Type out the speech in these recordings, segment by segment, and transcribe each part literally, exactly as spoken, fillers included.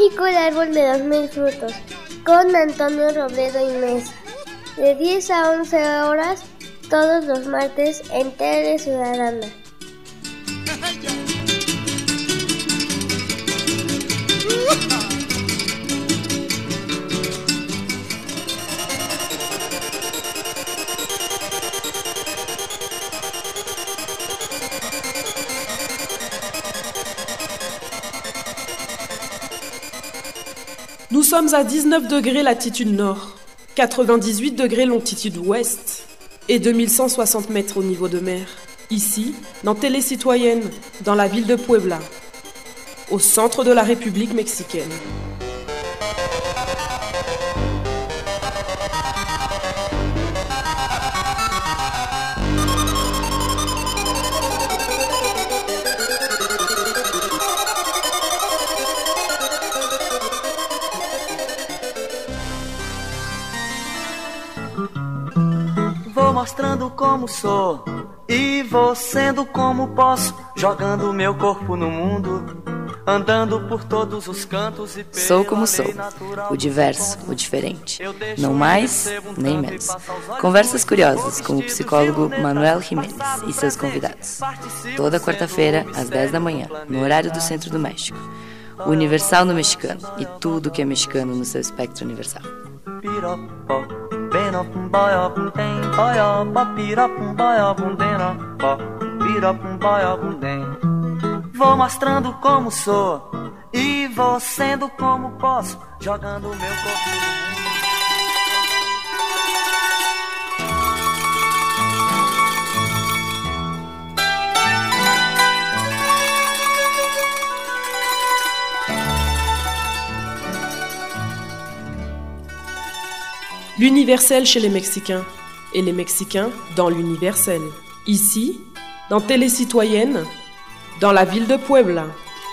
México, el árbol de los mil frutos, con Antonio Robledo y Mesa, de diez a once horas, todos los martes en Tele Ciudadana. Nous sommes à dix-neuf degrés latitude nord, quatre-vingt-dix-huit degrés longitude ouest et deux mille cent soixante mètres au niveau de mer. Ici, dans Télé Citoyenne, dans la ville de Puebla, au centre de la République mexicaine. Vou mostrando como sou e vou sendo como posso, jogando meu corpo no mundo, andando por todos os cantos e Sou como sou, o diverso, o diferente, não mais nem menos. Conversas curiosas com o psicólogo Manuel Jiménez e seus convidados. Toda quarta-feira, às dez da manhã, no horário do Centro do México. O Universal no mexicano e tudo que é mexicano no seu espectro universal. Vou mostrando como sou e vou sendo como posso, jogando meu corpo no mundo. L'universel chez les Mexicains et les Mexicains dans l'universel. Ici, dans Télé Citoyenne, dans la ville de Puebla.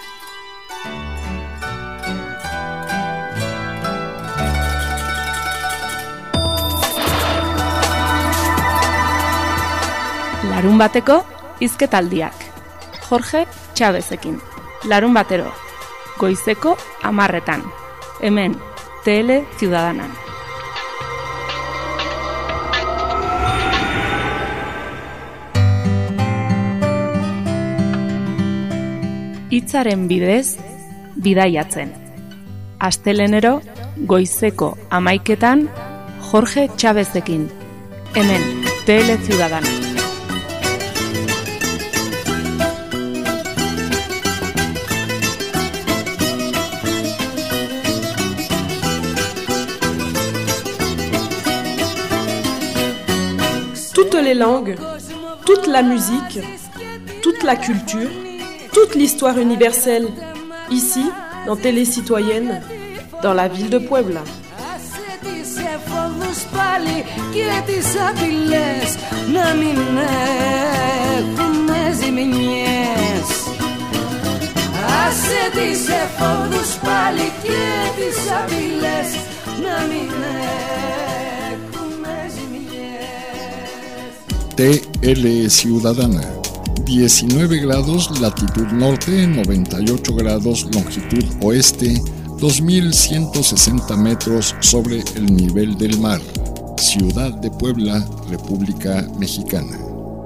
Larun bateko hizketaldiak. Jorge Chavezekin. Larun batero. Goizeko hamarretan. Hemen, Tele Ciudadanan. Hitzaren bidez, bidaiatzen. Astelenero, goizeko hamaiketan, Jorge Chavezekin. Hemen, Tele Ciudadana. Toutes les langues, toute la musique, toute la culture, toute l'histoire universelle, ici, dans Télé Citoyenne, dans la ville de Puebla. T L Ciudadana. diecinueve grados latitud norte, noventa y ocho grados longitud oeste, dos mil ciento sesenta metros sobre el nivel del mar. Ciudad de Puebla, República Mexicana.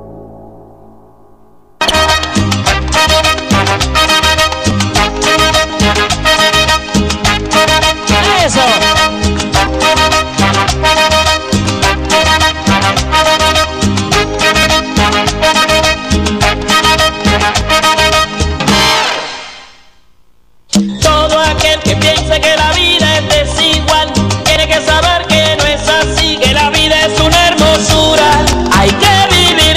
¡Eso! Que la vida es desigual, tiene que saber que no es así, que la vida es una hermosura, hay que vivir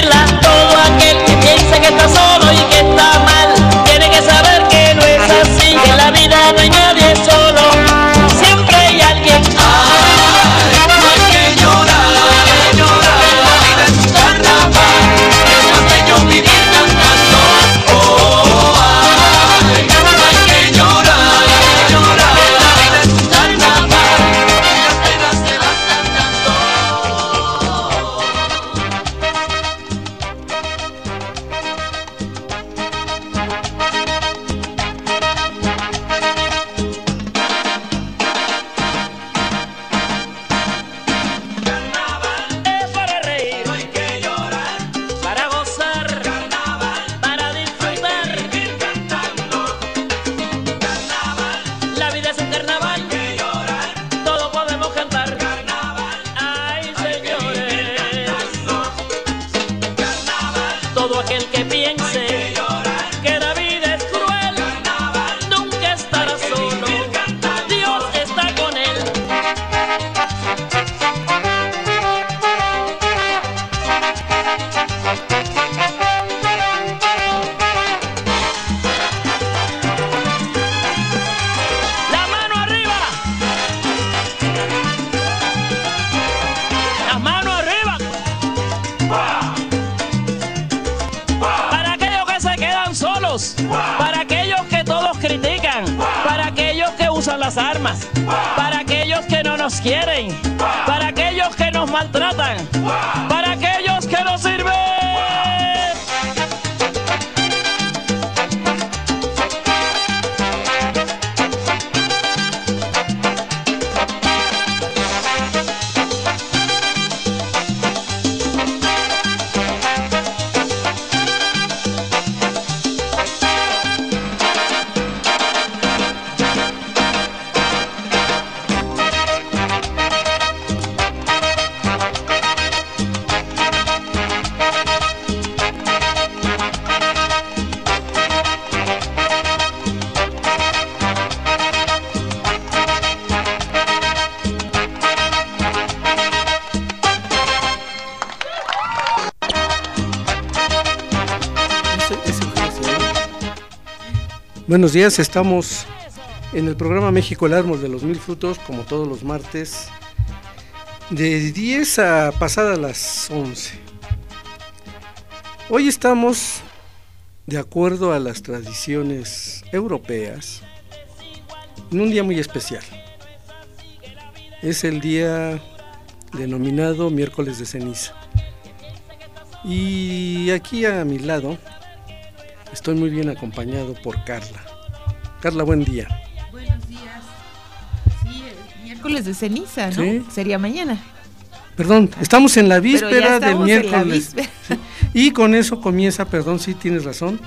todos, para aquellos que todos critican, para aquellos que usan las armas, para aquellos que no nos quieren, para aquellos que nos maltratan, para aquellos que nos sirven. Buenos días, estamos en el programa México el Árbol de los Mil Frutos, como todos los martes, de diez a pasadas las once. Hoy estamos, de acuerdo a las tradiciones europeas, en un día muy especial. Es el día denominado Miércoles de Ceniza. Y aquí a mi lado estoy muy bien acompañado por Carla. Carla, buen día. Buenos días. Sí, el miércoles de ceniza, ¿no? ¿Sí? Sería mañana. Perdón, estamos en la víspera del miércoles. En la víspera. Sí. Y con eso comienza, perdón, sí tienes razón,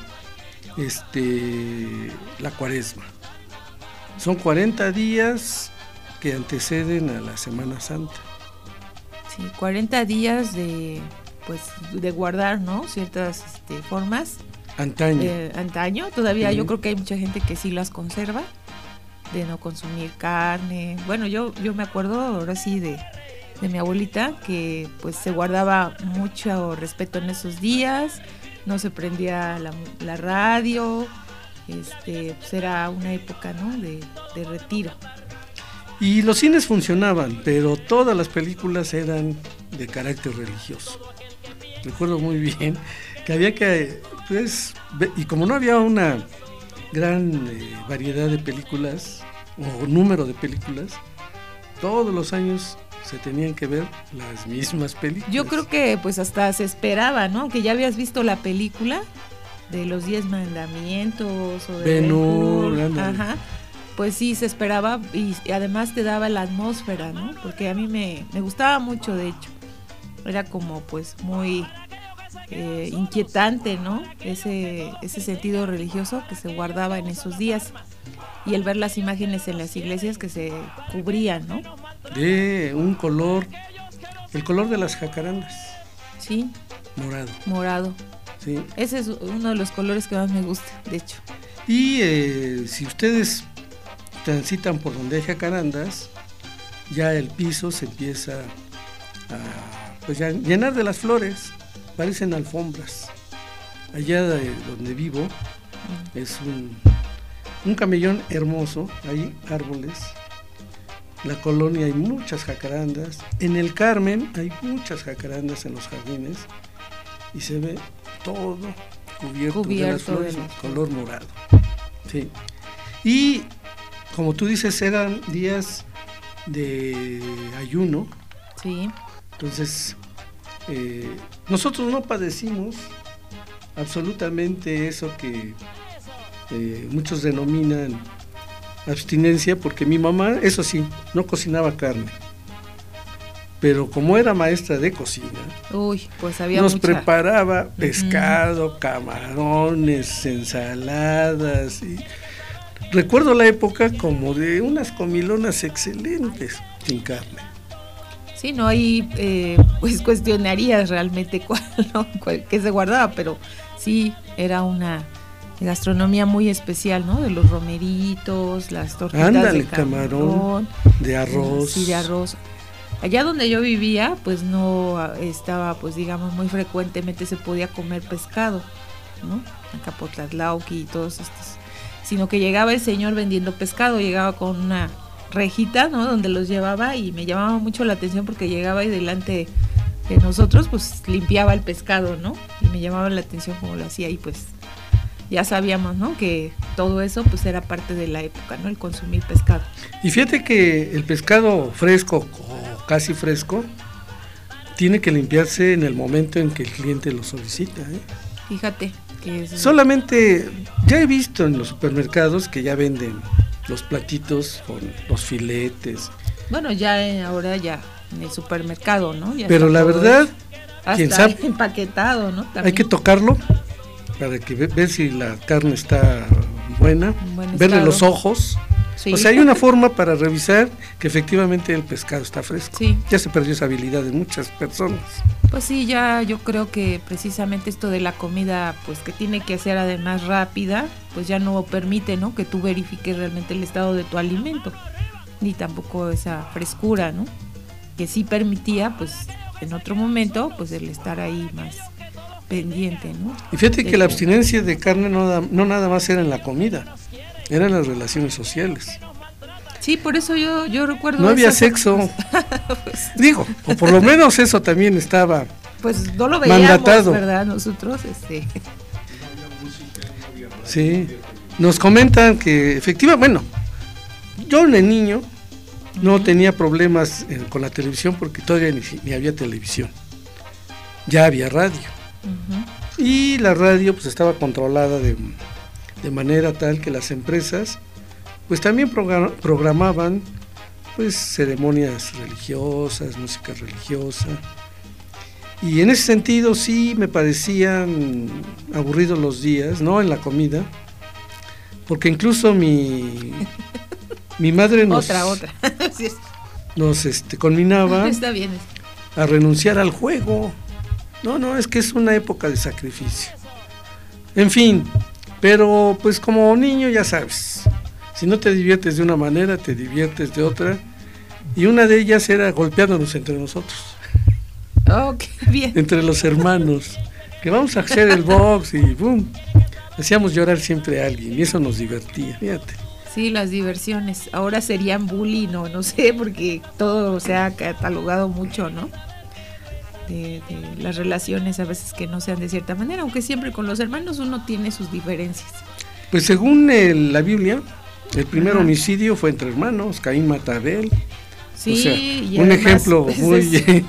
este, la Cuaresma. Son cuarenta días que anteceden a la Semana Santa. Sí, cuarenta días de, pues, de guardar, ¿no? Ciertas este, formas. Antaño. Eh, antaño, todavía uh-huh. Yo creo que hay mucha gente que sí las conserva, de no consumir carne. Bueno, yo, yo me acuerdo ahora sí de, de mi abuelita, que pues se guardaba mucho respeto en esos días, no se prendía la, la radio, este, pues era una época, ¿no? de, de retiro. Y los cines funcionaban, pero todas las películas eran de carácter religioso. Recuerdo muy bien que había que, pues, y como no había una gran eh, variedad de películas, o número de películas, todos los años se tenían que ver las mismas películas. Yo creo que pues hasta se esperaba, ¿no? Que ya habías visto la película de los diez mandamientos o de Ben-Hur, ajá. Pues sí, se esperaba y, y además te daba la atmósfera, ¿no? Porque a mí me, me gustaba mucho, de hecho. Era como pues muy eh, inquietante, ¿no? Ese, ese sentido religioso que se guardaba en esos días. Y el ver las imágenes en las iglesias que se cubrían, ¿no? De un color, el color de las jacarandas. Sí. Morado. Morado. Sí. Ese es uno de los colores que más me gusta, de hecho. Y eh, si ustedes transitan por donde hay jacarandas, ya el piso se empieza a pues ya, llenar de las flores, parecen alfombras. Allá de donde vivo mm. es un, un camellón hermoso, hay árboles. La colonia hay muchas jacarandas. En el Carmen hay muchas jacarandas en los jardines y se ve todo cubierto, cubierto de las flores de color morado. Sí. Y como tú dices, eran días de ayuno. Sí. Entonces, eh, nosotros no padecimos absolutamente eso que eh, muchos denominan abstinencia, porque mi mamá, eso sí, no cocinaba carne, pero como era maestra de cocina, Uy, pues había nos mucha... preparaba pescado, uh-huh. camarones, ensaladas, y recuerdo la época como de unas comilonas excelentes sin carne. Sí, no, ahí eh, pues cuestionarías realmente cuál, ¿no? cuál qué se guardaba, pero sí era una gastronomía muy especial, ¿no? De los romeritos, las tortitas Ándale, de camarón, camarón, de arroz. Sí, de arroz. Allá donde yo vivía, pues no estaba, pues digamos, muy frecuentemente se podía comer pescado, ¿no? Acá por Tlatlauqui y todos estos, sino que llegaba el señor vendiendo pescado, llegaba con una rejita, ¿no? Donde los llevaba y me llamaba mucho la atención porque llegaba y delante de nosotros, pues limpiaba el pescado, ¿no? Y me llamaba la atención cómo lo hacía y pues ya sabíamos, ¿no? Que todo eso pues era parte de la época, ¿no? El consumir pescado. Y fíjate que el pescado fresco o casi fresco tiene que limpiarse en el momento en que el cliente lo solicita, ¿eh? Fíjate que es... Solamente, ya he visto en los supermercados que ya venden los platitos con los filetes. Bueno, ya eh, ahora ya en el supermercado, ¿no? Ya pero la verdad, hasta quién sabe, empaquetado, ¿no? También. Hay que tocarlo para que ve, ver si la carne está buena, verle estado. Los ojos. Sí. O sea, hay una forma para revisar que efectivamente el pescado está fresco. Sí. Ya se perdió esa habilidad de muchas personas. Pues sí, ya yo creo que precisamente esto de la comida, pues que tiene que ser además rápida, pues ya no permite, ¿no? Que tú verifiques realmente el estado de tu alimento, ni tampoco esa frescura, ¿no? Que sí permitía, pues en otro momento, pues el estar ahí más pendiente, ¿no? Y fíjate que la abstinencia de carne no, da, no nada más era en la comida, eran las relaciones sociales. Sí, por eso yo, yo recuerdo... No había sexo, pues, digo, o por lo menos eso también estaba pues no lo veíamos, mandatado. ¿Verdad? Nosotros, este... Sí, nos comentan que efectivamente, bueno, yo de niño no uh-huh. tenía problemas eh, con la televisión porque todavía ni, ni había televisión, ya había radio. Uh-huh. Y la radio pues estaba controlada de, de manera tal que las empresas pues también program, programaban pues ceremonias religiosas, música religiosa, y en ese sentido sí me parecían aburridos los días, ¿no? En la comida, porque incluso mi mi madre nos otra otra sí. nos este conminaba Está bien. a renunciar al juego. No, no, es que es una época de sacrificio. En fin, pero pues como niño ya sabes, si no te diviertes de una manera, te diviertes de otra, y una de ellas era golpeándonos entre nosotros. Oh, qué bien. Entre los hermanos, que vamos a hacer el box y boom, hacíamos llorar siempre a alguien y eso nos divertía, fíjate. Sí, las diversiones, ahora serían bullying, no, no sé, porque todo se ha catalogado mucho, ¿no? De, de las relaciones a veces que no sean de cierta manera, aunque siempre con los hermanos uno tiene sus diferencias. Pues según el, la Biblia, el primer Ajá. homicidio fue entre hermanos, Caín mata a Abel. Sí, o sea, y un ejemplo pues, muy...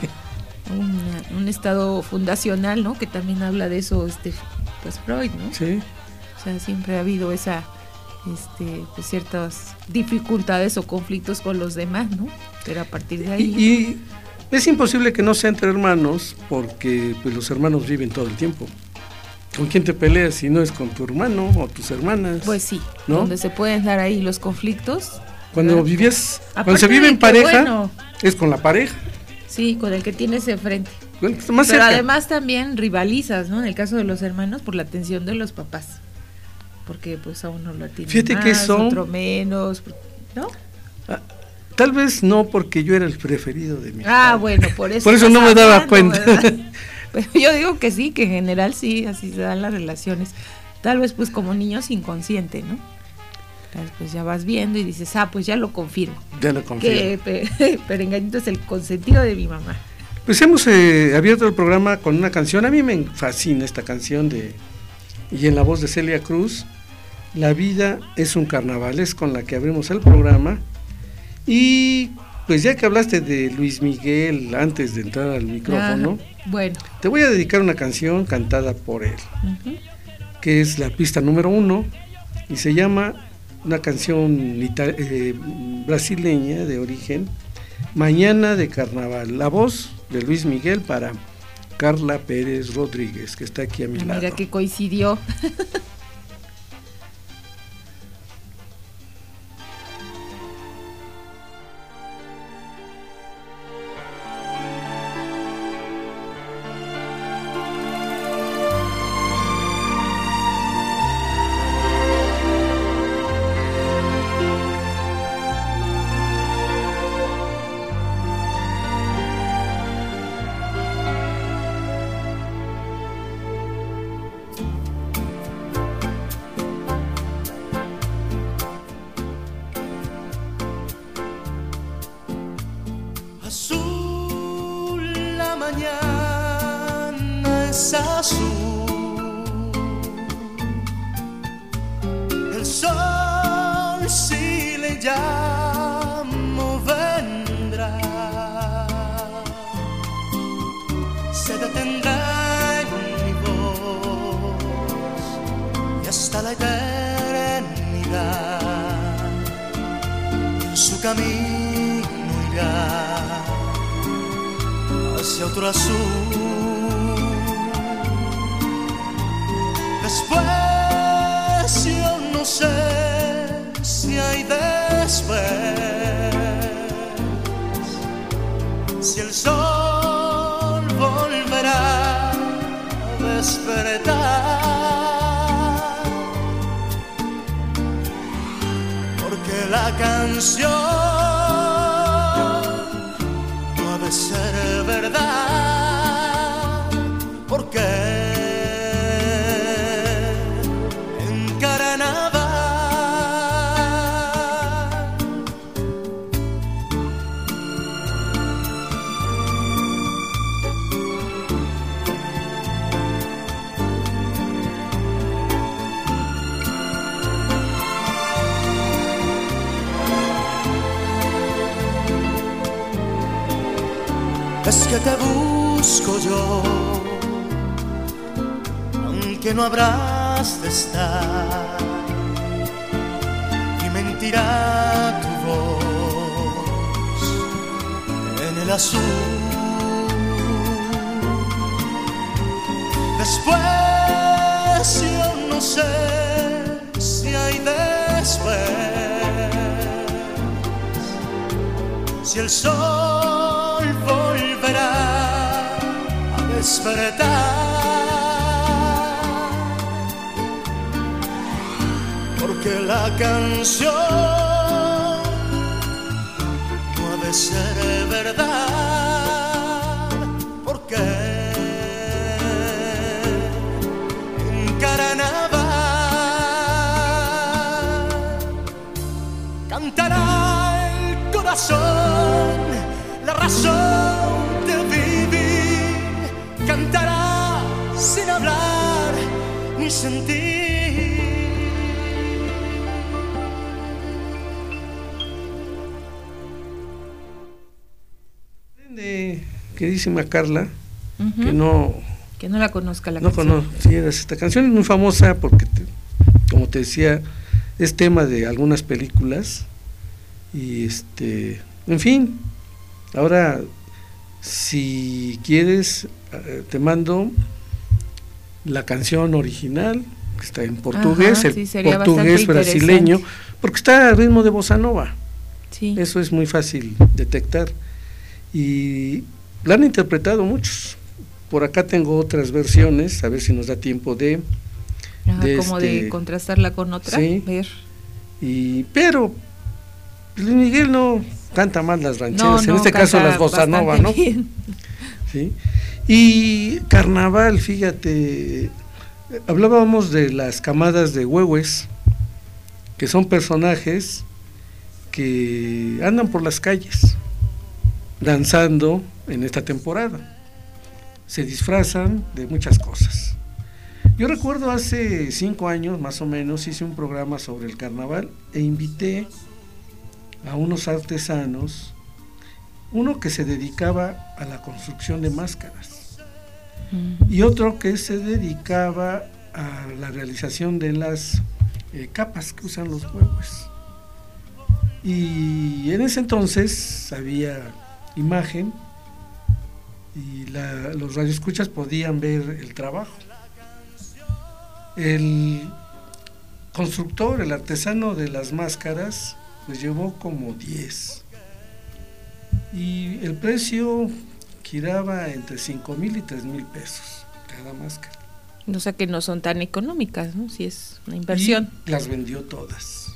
un, un estado fundacional, ¿no? Que también habla de eso, este, pues Freud, ¿no? Sí. O sea, siempre ha habido esa, este, pues ciertas dificultades o conflictos con los demás, ¿no? Pero a partir de ahí... Y, y es imposible que no sea entre hermanos, porque pues los hermanos viven todo el tiempo. ¿Con quién te peleas si no es con tu hermano o tus hermanas? Pues sí, ¿no? Donde se pueden dar ahí los conflictos. Cuando ¿verdad? vivías, Aparte cuando se vive en pareja, bueno, es con la pareja. Sí, con el que tienes enfrente. Bueno, más Pero cerca. Además también rivalizas, ¿no? En el caso de los hermanos, por la atención de los papás. Porque pues a uno lo atiende Fíjate más, que eso, otro menos, ¿no? Ah, tal vez no, porque yo era el preferido de mi Ah, padre. bueno, por eso. Por eso no me daba cuenta. Pero yo digo que sí, que en general sí, así se dan las relaciones. Tal vez pues como niños inconsciente, ¿no? Entonces, pues ya vas viendo y dices, ah, pues ya lo confirmo. Ya lo confirmo. Que pe, Perenganito es el consentido de mi mamá. Pues hemos eh, abierto el programa con una canción. A mí me fascina esta canción de y en la voz de Celia Cruz, La vida es un carnaval, es con la que abrimos el programa. Y pues ya que hablaste de Luis Miguel antes de entrar al micrófono, ah, bueno, te voy a dedicar una canción cantada por él, uh-huh. que es la pista número uno y se llama, una canción ita- eh, brasileña de origen, Mañana de Carnaval, la voz de Luis Miguel para Carla Pérez Rodríguez, que está aquí a mi Mira lado. Mira que coincidió. otro azul. Después yo no sé si hay después, si el sol volverá a despertar, porque la canción no ha de ser verdad, porque es que te busco yo, aunque no habrás de estar, y mentirá tu voz en el azul. Después yo no sé si hay después, si el sol volverá a despertar, porque la canción no ha de ser verdad, porque en carnaval cantará el corazón, la razón de vivir, cantará sin hablar ni sentir. De queridísima Carla, uh-huh. que no que no la conozca la no canción. conocieras esta canción, es muy famosa porque, te, como te decía, es tema de algunas películas y este, en fin. Ahora, si quieres, te mando la canción original, que está en portugués. Ajá, sí, el portugués brasileño, porque está al ritmo de bossa nova. Sí. Eso es muy fácil detectar. Y la han interpretado muchos. Por acá tengo otras versiones, a ver si nos da tiempo de... Ajá, de como este, de contrastarla con otra. Sí. Ver. Y, pero Luis Miguel no canta más las rancheras, no, no, en este caso las bossa nova, ¿no? Bien. Sí. Y carnaval, fíjate, hablábamos de las camadas de huehues, que son personajes que andan por las calles danzando en esta temporada, se disfrazan de muchas cosas. Yo recuerdo hace cinco años más o menos hice un programa sobre el carnaval e invité a unos artesanos, uno que se dedicaba a la construcción de máscaras uh-huh. y otro que se dedicaba a la realización de las eh, capas que usan los huevos. Y en ese entonces había imagen y la, los radioescuchas podían ver el trabajo. El constructor, el artesano de las máscaras, pues llevó como diez y el precio giraba entre cinco mil y tres mil pesos cada máscara. O sea que no son tan económicas, ¿no? Si es una inversión. Y las vendió todas.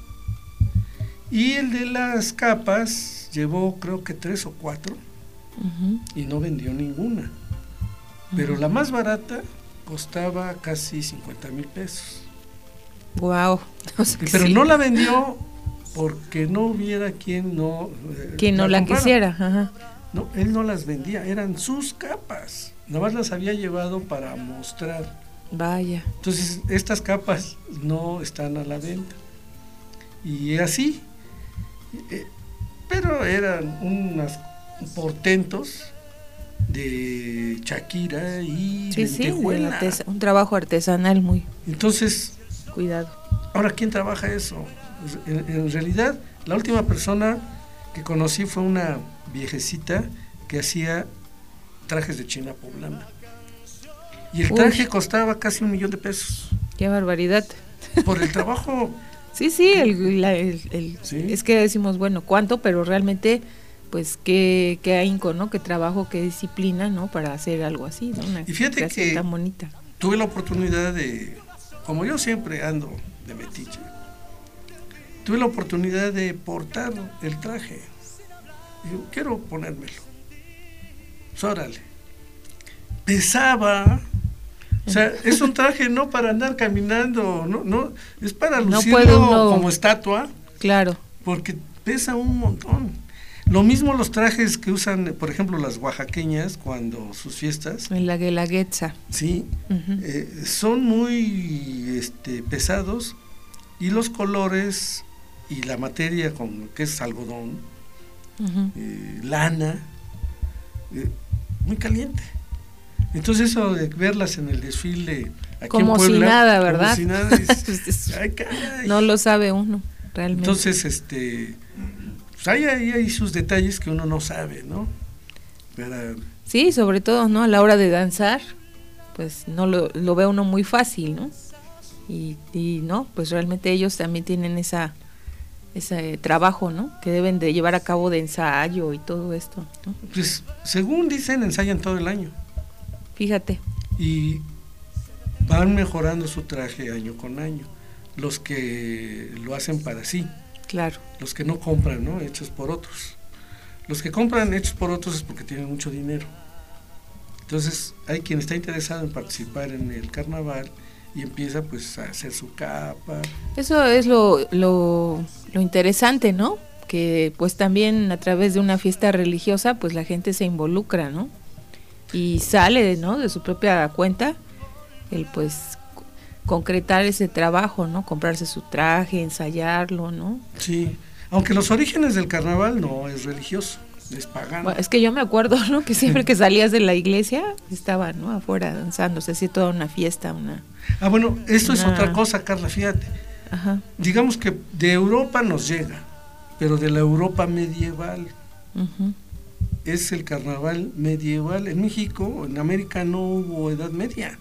Y el de las capas llevó creo que tres o cuatro uh-huh. y no vendió ninguna. Uh-huh. Pero la más barata costaba casi cincuenta mil pesos. Wow. O sea pero sí. no la vendió porque no hubiera quien no eh, quien no la, la quisiera. Ajá. No, él no las vendía, eran sus capas, nada más las había llevado para mostrar. Vaya. Entonces estas capas no están a la venta y así, eh, pero eran unos portentos de Shakira y sí, lentejuela. Sí, un trabajo artesanal muy. Entonces, cuidado. Ahora, ¿quién trabaja eso? En, en realidad, la última persona que conocí fue una viejecita que hacía trajes de China poblana. Y el traje Uy. costaba casi un millón de pesos. ¡Qué barbaridad! Por el trabajo. Sí, sí, el, la, el, el, ¿Sí? Es que decimos, bueno, ¿cuánto? Pero realmente, pues, qué, qué ahínco, ¿no? Qué trabajo, qué disciplina, ¿no? Para hacer algo así, ¿no? Una y fíjate que tan bonita. Tuve la oportunidad de, como yo siempre ando de metiche, tuve la oportunidad de portar el traje. Digo, quiero ponérmelo. Pues, órale. Pesaba. O sea, es un traje no para andar caminando, no, no, es para lucirlo no uno... como estatua. Claro. Porque pesa un montón. Lo mismo los trajes que usan, por ejemplo, las oaxaqueñas cuando sus fiestas. En la guelaguetza. Sí, uh-huh. eh, son muy este, pesados y los colores y la materia con que es algodón, uh-huh. eh, lana, eh, muy caliente. Entonces eso de verlas en el desfile aquí como en Puebla, si nada, ¿verdad? Como si nada, es, ay, caray. No lo sabe uno, realmente. Entonces, este, pues hay, hay, hay sus detalles que uno no sabe, ¿no? Para... Sí, sobre todo, ¿no? A la hora de danzar, pues no lo, lo ve uno muy fácil, ¿no? Y, y no, pues realmente ellos también tienen esa ese trabajo, ¿no? Que deben de llevar a cabo de ensayo y todo esto, ¿no? Pues según dicen, ensayan todo el año. Fíjate. Y van mejorando su traje año con año. Los que lo hacen para sí. Claro. Los que no compran, ¿no? Hechos por otros. Los que compran hechos por otros es porque tienen mucho dinero. Entonces, hay quien está interesado en participar en el carnaval y empieza pues a hacer su capa. Eso es lo, lo, lo interesante, ¿no? Que pues también a través de una fiesta religiosa pues la gente se involucra, ¿no? Y sale, ¿no? De su propia cuenta el pues concretar ese trabajo, ¿no? Comprarse su traje, ensayarlo, ¿no? Sí, aunque los orígenes del carnaval no es religioso, es pagano. Bueno, es que yo me acuerdo, ¿no? Que siempre que salías de la iglesia estaba, ¿no? Afuera danzando, se hacía toda una fiesta, una... Ah, bueno, esto una... es otra cosa, Carla, fíjate. Ajá. Digamos que de Europa nos llega, pero de la Europa medieval. Uh-huh. Es el carnaval medieval. En México, en América no hubo Edad Media,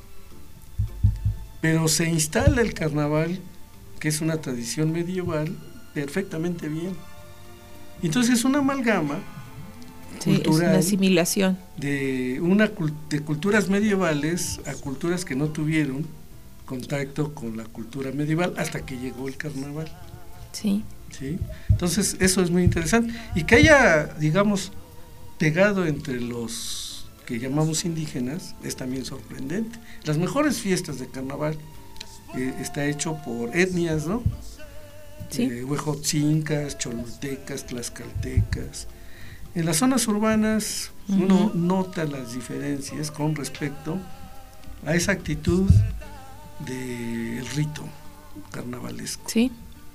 pero se instala el carnaval, que es una tradición medieval, perfectamente bien. Entonces es una amalgama sí, cultural, es una asimilación de una de culturas medievales a culturas que no tuvieron contacto con la cultura medieval hasta que llegó el carnaval. Sí. Sí. Entonces eso es muy interesante y que haya, digamos, pegado entre los que llamamos indígenas es también sorprendente. Las mejores fiestas de carnaval eh, está hecho por etnias, ¿no? Sí. Eh, huejotzincas, cholultecas, tlaxcaltecas. En las zonas urbanas uh-huh. uno nota las diferencias con respecto a esa actitud del rito carnavalesco. Sí.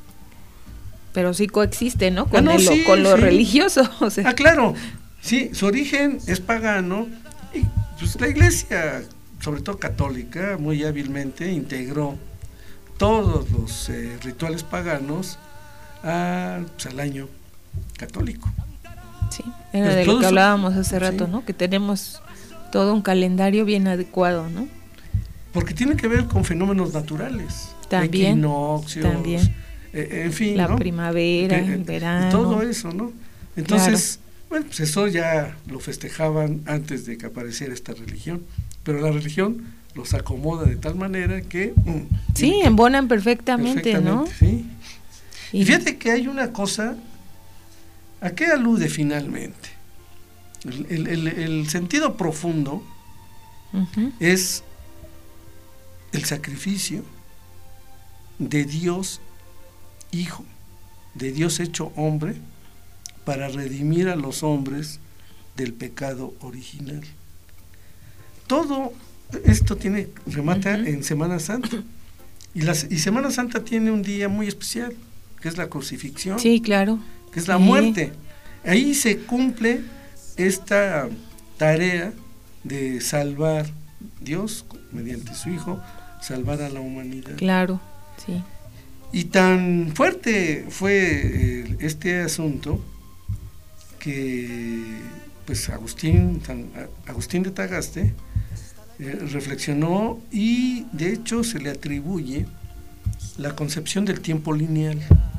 Pero sí coexiste, ¿no? Con, ah, no, el, sí, con lo sí. religioso. O sea. Ah, claro. Sí, su origen es pagano y pues la iglesia, sobre todo católica, muy hábilmente integró todos los eh, rituales paganos a, pues, al año católico. Sí, era pero de lo que hablábamos hace rato, sí. ¿no? Que tenemos todo un calendario bien adecuado, ¿no? Porque tiene que ver con fenómenos naturales. También. Equinoccios, también. Eh, en fin, la ¿no? primavera, que, el verano. Y todo eso, ¿no? Entonces, claro. Bueno, pues eso ya lo festejaban antes de que apareciera esta religión, pero la religión los acomoda de tal manera que... Mm, sí, embonan perfectamente, perfectamente, ¿no? Sí. Y fíjate que hay una cosa, ¿a qué alude finalmente? El, el, el, el sentido profundo uh-huh. es el sacrificio de Dios Hijo, de Dios hecho hombre, para redimir a los hombres del pecado original. Todo esto tiene remata uh-huh. en Semana Santa. Y, las, y Semana Santa tiene un día muy especial, que es la crucifixión. Sí, claro. Que es la sí. muerte. Ahí se cumple esta tarea de salvar Dios, mediante su Hijo, salvar a la humanidad. Claro, sí. Y tan fuerte fue eh, este asunto que pues Agustín, San, Agustín de Tagaste eh, reflexionó y de hecho se le atribuye la concepción del tiempo lineal.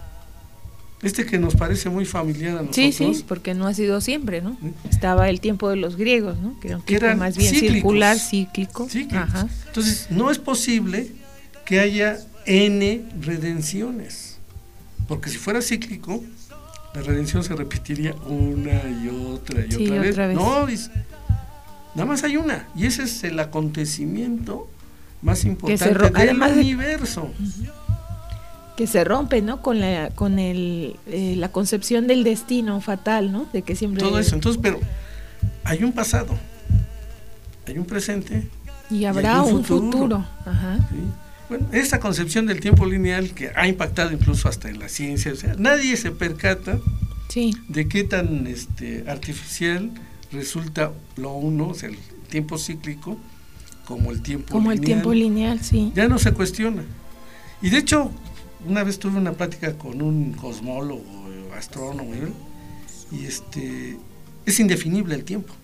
Este que nos parece muy familiar a nosotros. Sí, sí, porque no ha sido siempre, ¿no? ¿Sí? Estaba el tiempo de los griegos, ¿no? Que era un tiempo más bien cíclicos, circular, cíclico. Ajá. Entonces, no es posible que haya n redenciones, porque si fuera cíclico, la redención se repetiría una y otra y sí, otra, vez. otra vez. No, dice, nada más hay una, y ese es el acontecimiento más importante del además universo. De, uh-huh. Que se rompe, ¿no? Con la con el eh, la concepción del destino fatal, ¿no? De que siempre todo eso. Entonces, pero hay un pasado, hay un presente y habrá y un, un futuro. futuro. Ajá. ¿Sí? Bueno, esta concepción del tiempo lineal que ha impactado incluso hasta en la ciencia, o sea, nadie se percata sí. de qué tan este artificial resulta lo uno, o sea, el tiempo cíclico, como el tiempo como lineal. el tiempo lineal, sí. Ya no se cuestiona. Y de hecho, una vez tuve una plática con un cosmólogo, astrónomo, y este es indefinible el tiempo.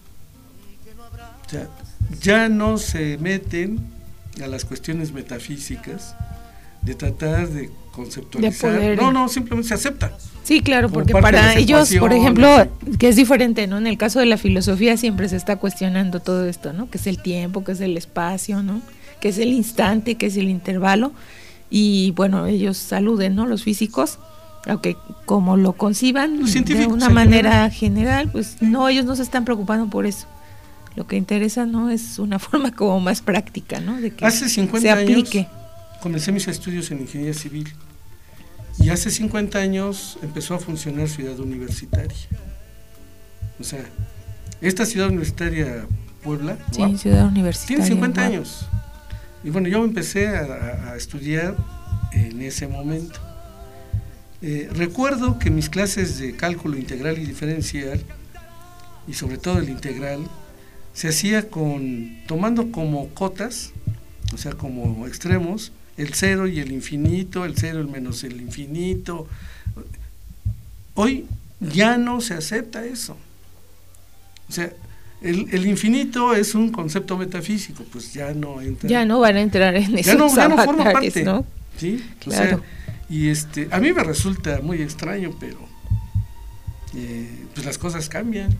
O sea, ya no se meten a las cuestiones metafísicas de tratar de conceptualizar. De poder, no, no, simplemente se acepta. Sí, claro, porque para ellos, por ejemplo, que es diferente, ¿no? En el caso de la filosofía siempre se está cuestionando todo esto, ¿no? Que es el tiempo, que es el espacio, ¿no? Que es el instante, que es el intervalo. Y bueno, ellos aluden, ¿no? Los físicos, aunque como lo conciban de una manera general, pues no, ellos no se están preocupando por eso. Lo que interesa, ¿no? Es una forma como más práctica, ¿no? De que hace cincuenta se aplique. Años comencé mis estudios en ingeniería civil y hace cincuenta años empezó a funcionar Ciudad Universitaria. O sea, esta Ciudad Universitaria Puebla, sí, wow, Ciudad Universitaria, tiene cincuenta wow. años. Y bueno, yo empecé a, a estudiar en ese momento. Eh, recuerdo que mis clases de cálculo integral y diferencial, y sobre todo el integral, se hacía con tomando como cotas, o sea, como extremos, el cero y el infinito, el cero, el menos el infinito. Hoy ya no se acepta eso. O sea, El, el infinito es un concepto metafísico, pues ya no entra. Ya no van a entrar en esos ya no, ya no avatares, forma parte, ¿no? Sí, claro. O sea, y este, a mí me resulta muy extraño, pero eh, pues las cosas cambian.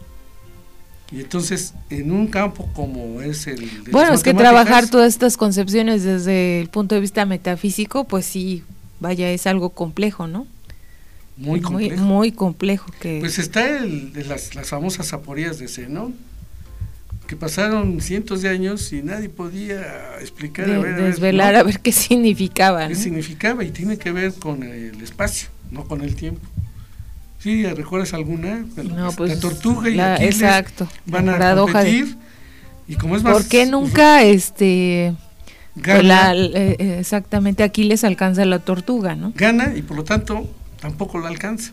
Y entonces, en un campo como es el de bueno, es que trabajar todas estas concepciones desde el punto de vista metafísico, pues sí, vaya, es algo complejo, ¿no? Muy complejo. Muy, muy complejo. Que pues está el de las, las famosas aporías de Zenón, que pasaron cientos de años y nadie podía explicar, de, a ver, desvelar a ver, ¿no? a ver qué significaba. ¿Qué ¿no? significaba? Y tiene que ver con el espacio, no con el tiempo. ¿Sí? ¿Recuerdas alguna? No, pues, la tortuga y la, Aquiles exacto, van a competir. De, y como es más, ¿por qué nunca este gana, la, eh, exactamente Aquiles alcanza a la tortuga, ¿no? Gana y por lo tanto tampoco la alcanza.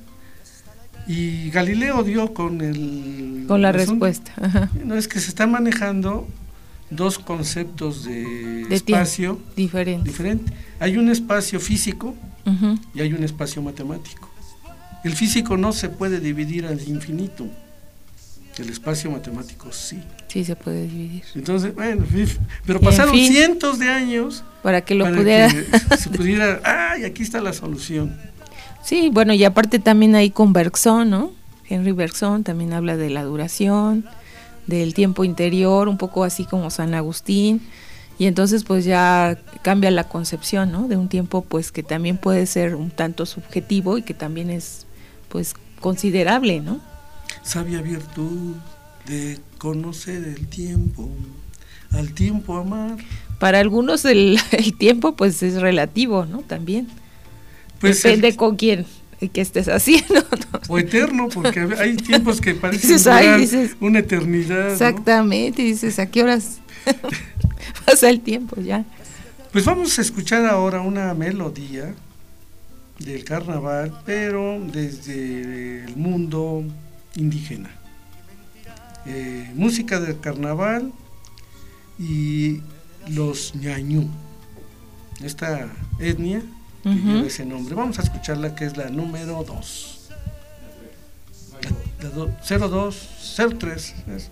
Y Galileo dio con el con la respuesta. Ajá. No, es que se están manejando dos conceptos de, de espacio diferente. diferente. Hay un espacio físico uh-huh. y hay un espacio matemático. El físico no se puede dividir al infinito. El espacio matemático sí. Sí se puede dividir. Entonces, bueno, pero pasaron fin, cientos de años para que lo para pudiera que se pudiera, ay, aquí está la solución. Sí, bueno, y aparte también ahí con Bergson, ¿no? Henry Bergson también habla de la duración, del tiempo interior, un poco así como San Agustín, y entonces pues ya cambia la concepción, ¿no? De un tiempo pues que también puede ser un tanto subjetivo y que también es pues considerable, ¿no? Sabia virtud de conocer el tiempo, al tiempo amar. Para algunos el, el tiempo pues es relativo, ¿no? También. Pues depende el, con quién que estés haciendo, ¿no? O eterno, porque hay tiempos que parecen dices, durar dices, una eternidad. Exactamente, ¿no? Dices, ¿a qué horas pasa el tiempo ya? Pues vamos a escuchar ahora una melodía del carnaval, pero desde el mundo indígena. Eh, música del carnaval y los ñañú, esta etnia que uh-huh. lleva ese nombre. Vamos a escucharla, que es la número dos. cero dos cero tres. ¿Es?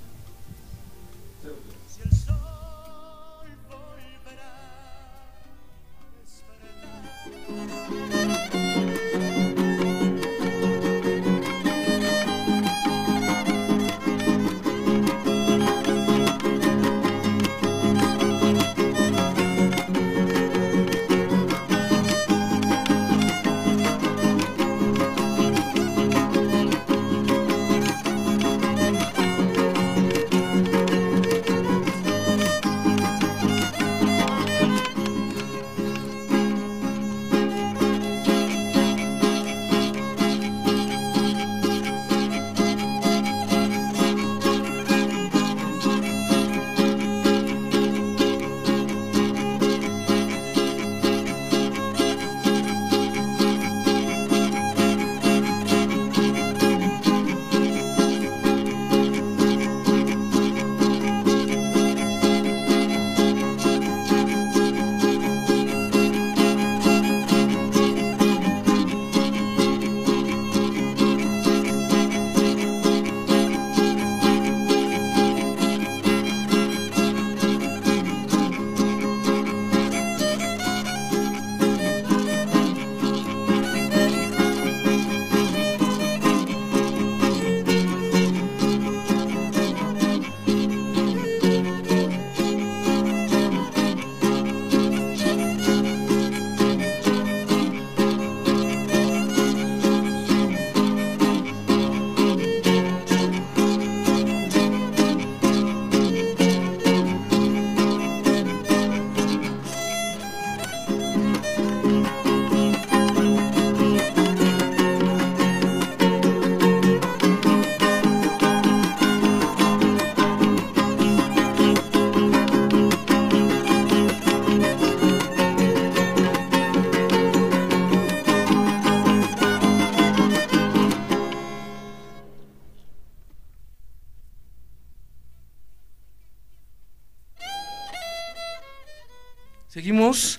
Seguimos.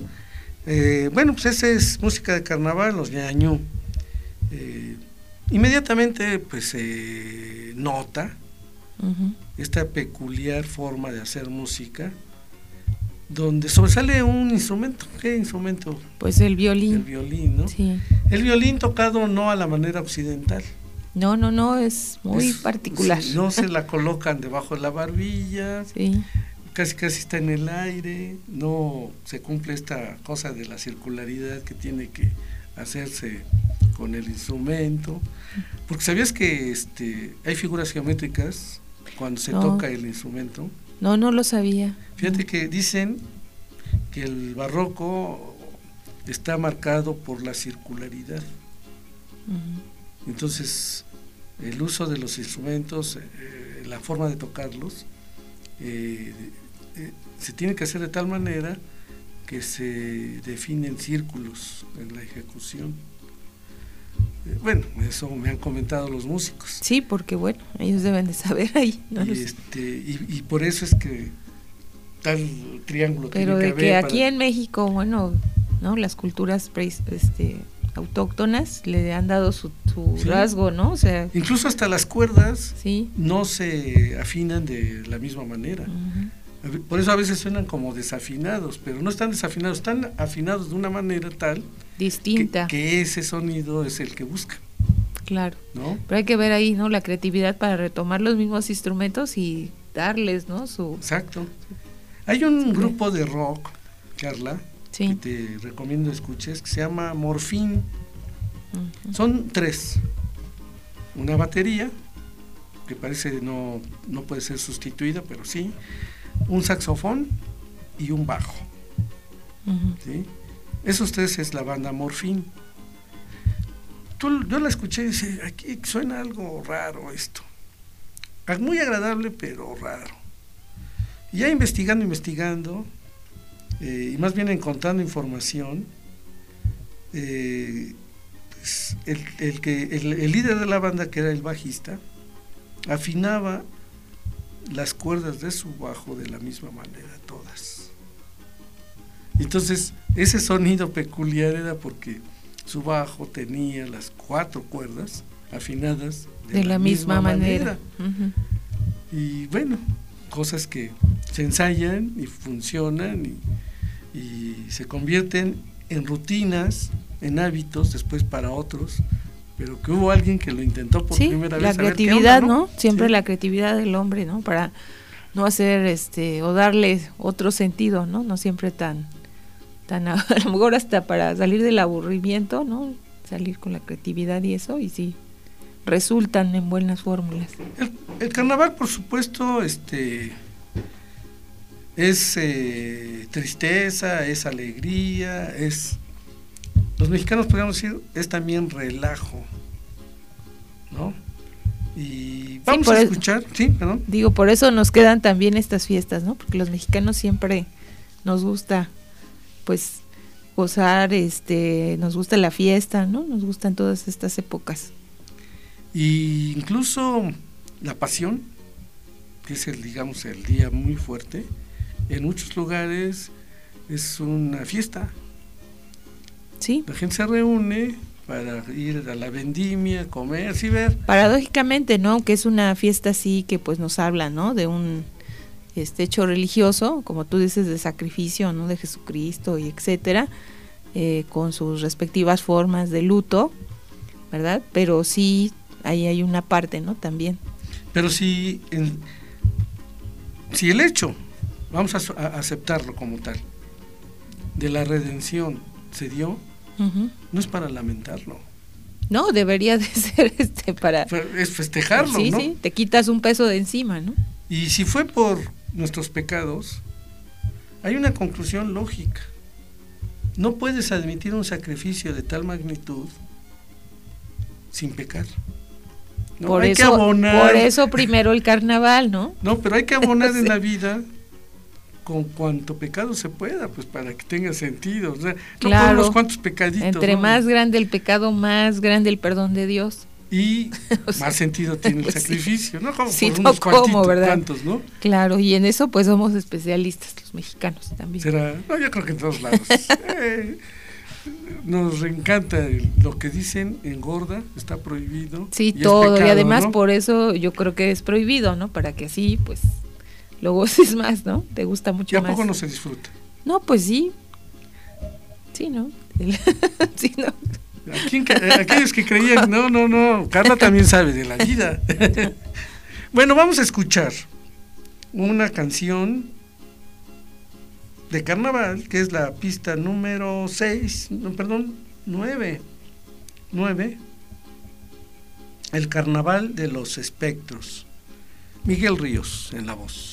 Eh, bueno, pues esa es música de carnaval, los ñañú. Eh, inmediatamente, pues se eh, nota uh-huh. esta peculiar forma de hacer música, donde sobresale un instrumento. ¿Qué instrumento? Pues el violín. El violín, ¿no? Sí. El violín tocado no a la manera occidental. No, no, no, es muy es, particular. Sí, no se la colocan debajo de la barbilla. Sí. Casi casi está en el aire, no se cumple esta cosa de la circularidad que tiene que hacerse con el instrumento, porque sabías que este hay figuras geométricas cuando se no. toca el instrumento. No, no lo sabía. Fíjate no. que dicen que el barroco está marcado por la circularidad. Uh-huh. Entonces, el uso de los instrumentos, eh, la forma de tocarlos, eh, eh, se tiene que hacer de tal manera que se definen círculos en la ejecución. Eh, bueno, eso me han comentado los músicos. Sí, porque bueno, ellos deben de saber ahí. ¿no? Y, este, y, y por eso es que tal triángulo Pero tiene que de que haber aquí para... en México, bueno, no, las culturas pre, este autóctonas le han dado su, su sí. rasgo, ¿no? O sea, incluso hasta las cuerdas sí. no se afinan de la misma manera. Uh-huh. Por eso a veces suenan como desafinados, pero no están desafinados, están afinados de una manera tal distinta que, que ese sonido es el que buscan. Claro, ¿no? Pero hay que ver ahí, ¿no? La creatividad para retomar los mismos instrumentos y darles, ¿no? Su exacto. Hay un sí. grupo de rock, Carla, sí. que te recomiendo escuches, que se llama Morfín. Uh-huh. Son tres. Una batería, que parece no, no puede ser sustituida, pero sí. Un saxofón y un bajo. Uh-huh. ¿Sí? Esos tres es la banda Morfín. Tú, yo la escuché y dije, aquí suena algo raro esto. Muy agradable, pero raro. Y ya investigando, investigando, eh, y más bien encontrando información, eh, pues el, el, que, el, el líder de la banda, que era el bajista, afinaba las cuerdas de su bajo de la misma manera, todas. Entonces, ese sonido peculiar era porque su bajo tenía las cuatro cuerdas afinadas de, de la, la misma, misma manera. manera. Uh-huh. Y bueno, cosas que se ensayan y funcionan y, y se convierten en rutinas, en hábitos después para otros, pero que hubo alguien que lo intentó por sí, primera la vez. La creatividad, onda, ¿no? ¿no? Siempre sí. La creatividad del hombre, ¿no? Para no hacer este o darle otro sentido, ¿no? No siempre tan tan a, a lo mejor hasta para salir del aburrimiento, ¿no? Salir con la creatividad y eso, y sí resultan en buenas fórmulas. El, el carnaval, por supuesto, este es eh, tristeza, es alegría, es, los mexicanos podríamos decir, es también relajo, ¿no? Y vamos sí, a el, escuchar, sí, perdón. Digo, por eso nos quedan también estas fiestas, ¿no? Porque los mexicanos siempre nos gusta, pues, gozar, este, nos gusta la fiesta, ¿no? Nos gustan todas estas épocas. Y incluso la pasión, que es el, digamos, el día muy fuerte, en muchos lugares es una fiesta. Sí. La gente se reúne para ir a la vendimia, comer, sí, ver. Paradójicamente, ¿no? Que es una fiesta así que pues nos habla, ¿no? De un este hecho religioso, como tú dices, de sacrificio, ¿no? De Jesucristo y etcétera, eh, con sus respectivas formas de luto, ¿verdad? Pero sí, ahí hay una parte, ¿no? También. Pero si, en, si el hecho, vamos a, a aceptarlo como tal, de la redención se dio, uh-huh. no es para lamentarlo. No, debería de ser este para... Es festejarlo, sí, ¿no? Sí, te quitas un peso de encima, ¿no? Y si fue por nuestros pecados, hay una conclusión lógica. No puedes admitir un sacrificio de tal magnitud sin pecar. No, por, hay eso, que abonar, por eso primero el carnaval, ¿no? No, pero hay que abonar sí. en la vida con cuanto pecado se pueda, pues para que tenga sentido. O sea, no claro, con unos cuantos pecaditos. Entre ¿no? más grande el pecado, más grande el perdón de Dios. Y o sea, más sentido tiene el pues sacrificio, sí. ¿no? Como sí, por unos como, ¿verdad? cuantos, ¿no? Claro, y en eso pues somos especialistas los mexicanos también. ¿Será? No, yo creo que en todos lados. eh, nos encanta lo que dicen, engorda, está prohibido. Sí, y todo, pecado, y además ¿no? por eso yo creo que es prohibido, ¿no? Para que así, pues, lo goces más, ¿no? Te gusta mucho más. ¿Y a más. poco no se disfruta? No, pues sí. Sí, ¿no? sí, ¿no? Aquellos que creían, no, no, no, Carla también sabe de la vida. Bueno, vamos a escuchar una canción de carnaval, que es la pista número seis, no, perdón, nueve, nueve, El Carnaval de los Espectros. Miguel Ríos en la voz.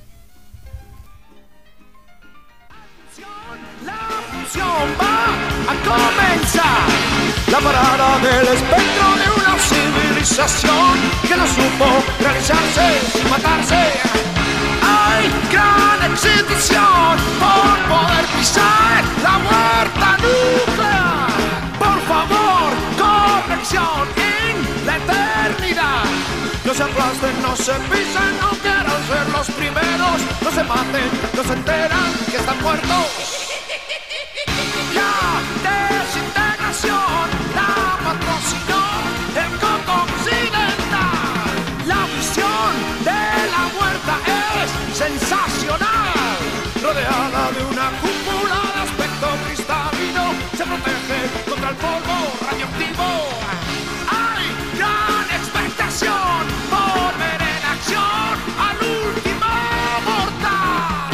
La función va a comenzar, la parada del espectro de una civilización que no supo realizarse sin matarse. Hay gran excitación por poder pisar la huerta nuclear. Por favor, corrección en la eternidad. No se aplasten, no se pisen, no quieran ser los primeros. No se maten, no se enteran que están muertos. La desintegración la patrocinó el Coco Occidental. La visión de la huerta es sensacional. Rodeada de una cúpula de aspecto cristalino, se protege contra el polvo radioactivo. Hay gran expectación por ver en acción al último mortal.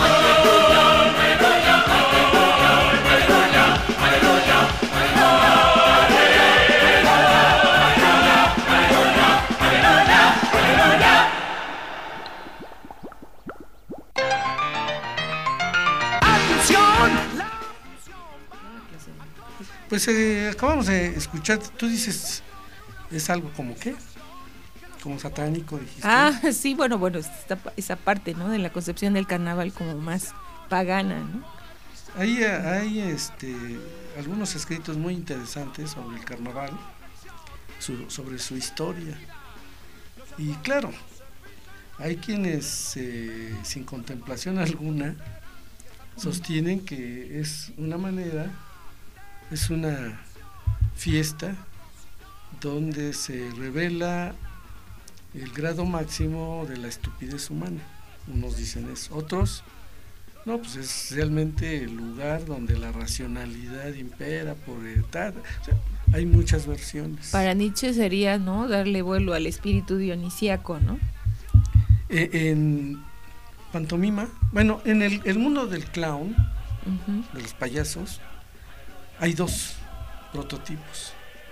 Pues eh, acabamos de escuchar, tú dices, es algo como qué, como satánico, dijiste. Ah, sí, bueno, bueno, esta, esa parte, ¿no? De la concepción del carnaval como más pagana, ¿no? Hay, hay este, algunos escritos muy interesantes sobre el carnaval, su, sobre su historia. Y claro, hay quienes eh, sin contemplación alguna sostienen que es una manera, es una fiesta donde se revela el grado máximo de la estupidez humana. Unos dicen eso, otros, no, pues es realmente el lugar donde la racionalidad impera por edad. O sea, hay muchas versiones. Para Nietzsche sería, ¿no?, darle vuelo al espíritu dionisíaco, ¿no? Eh, en pantomima, bueno, en el, el mundo del clown, uh-huh. de los payasos, hay dos prototipos.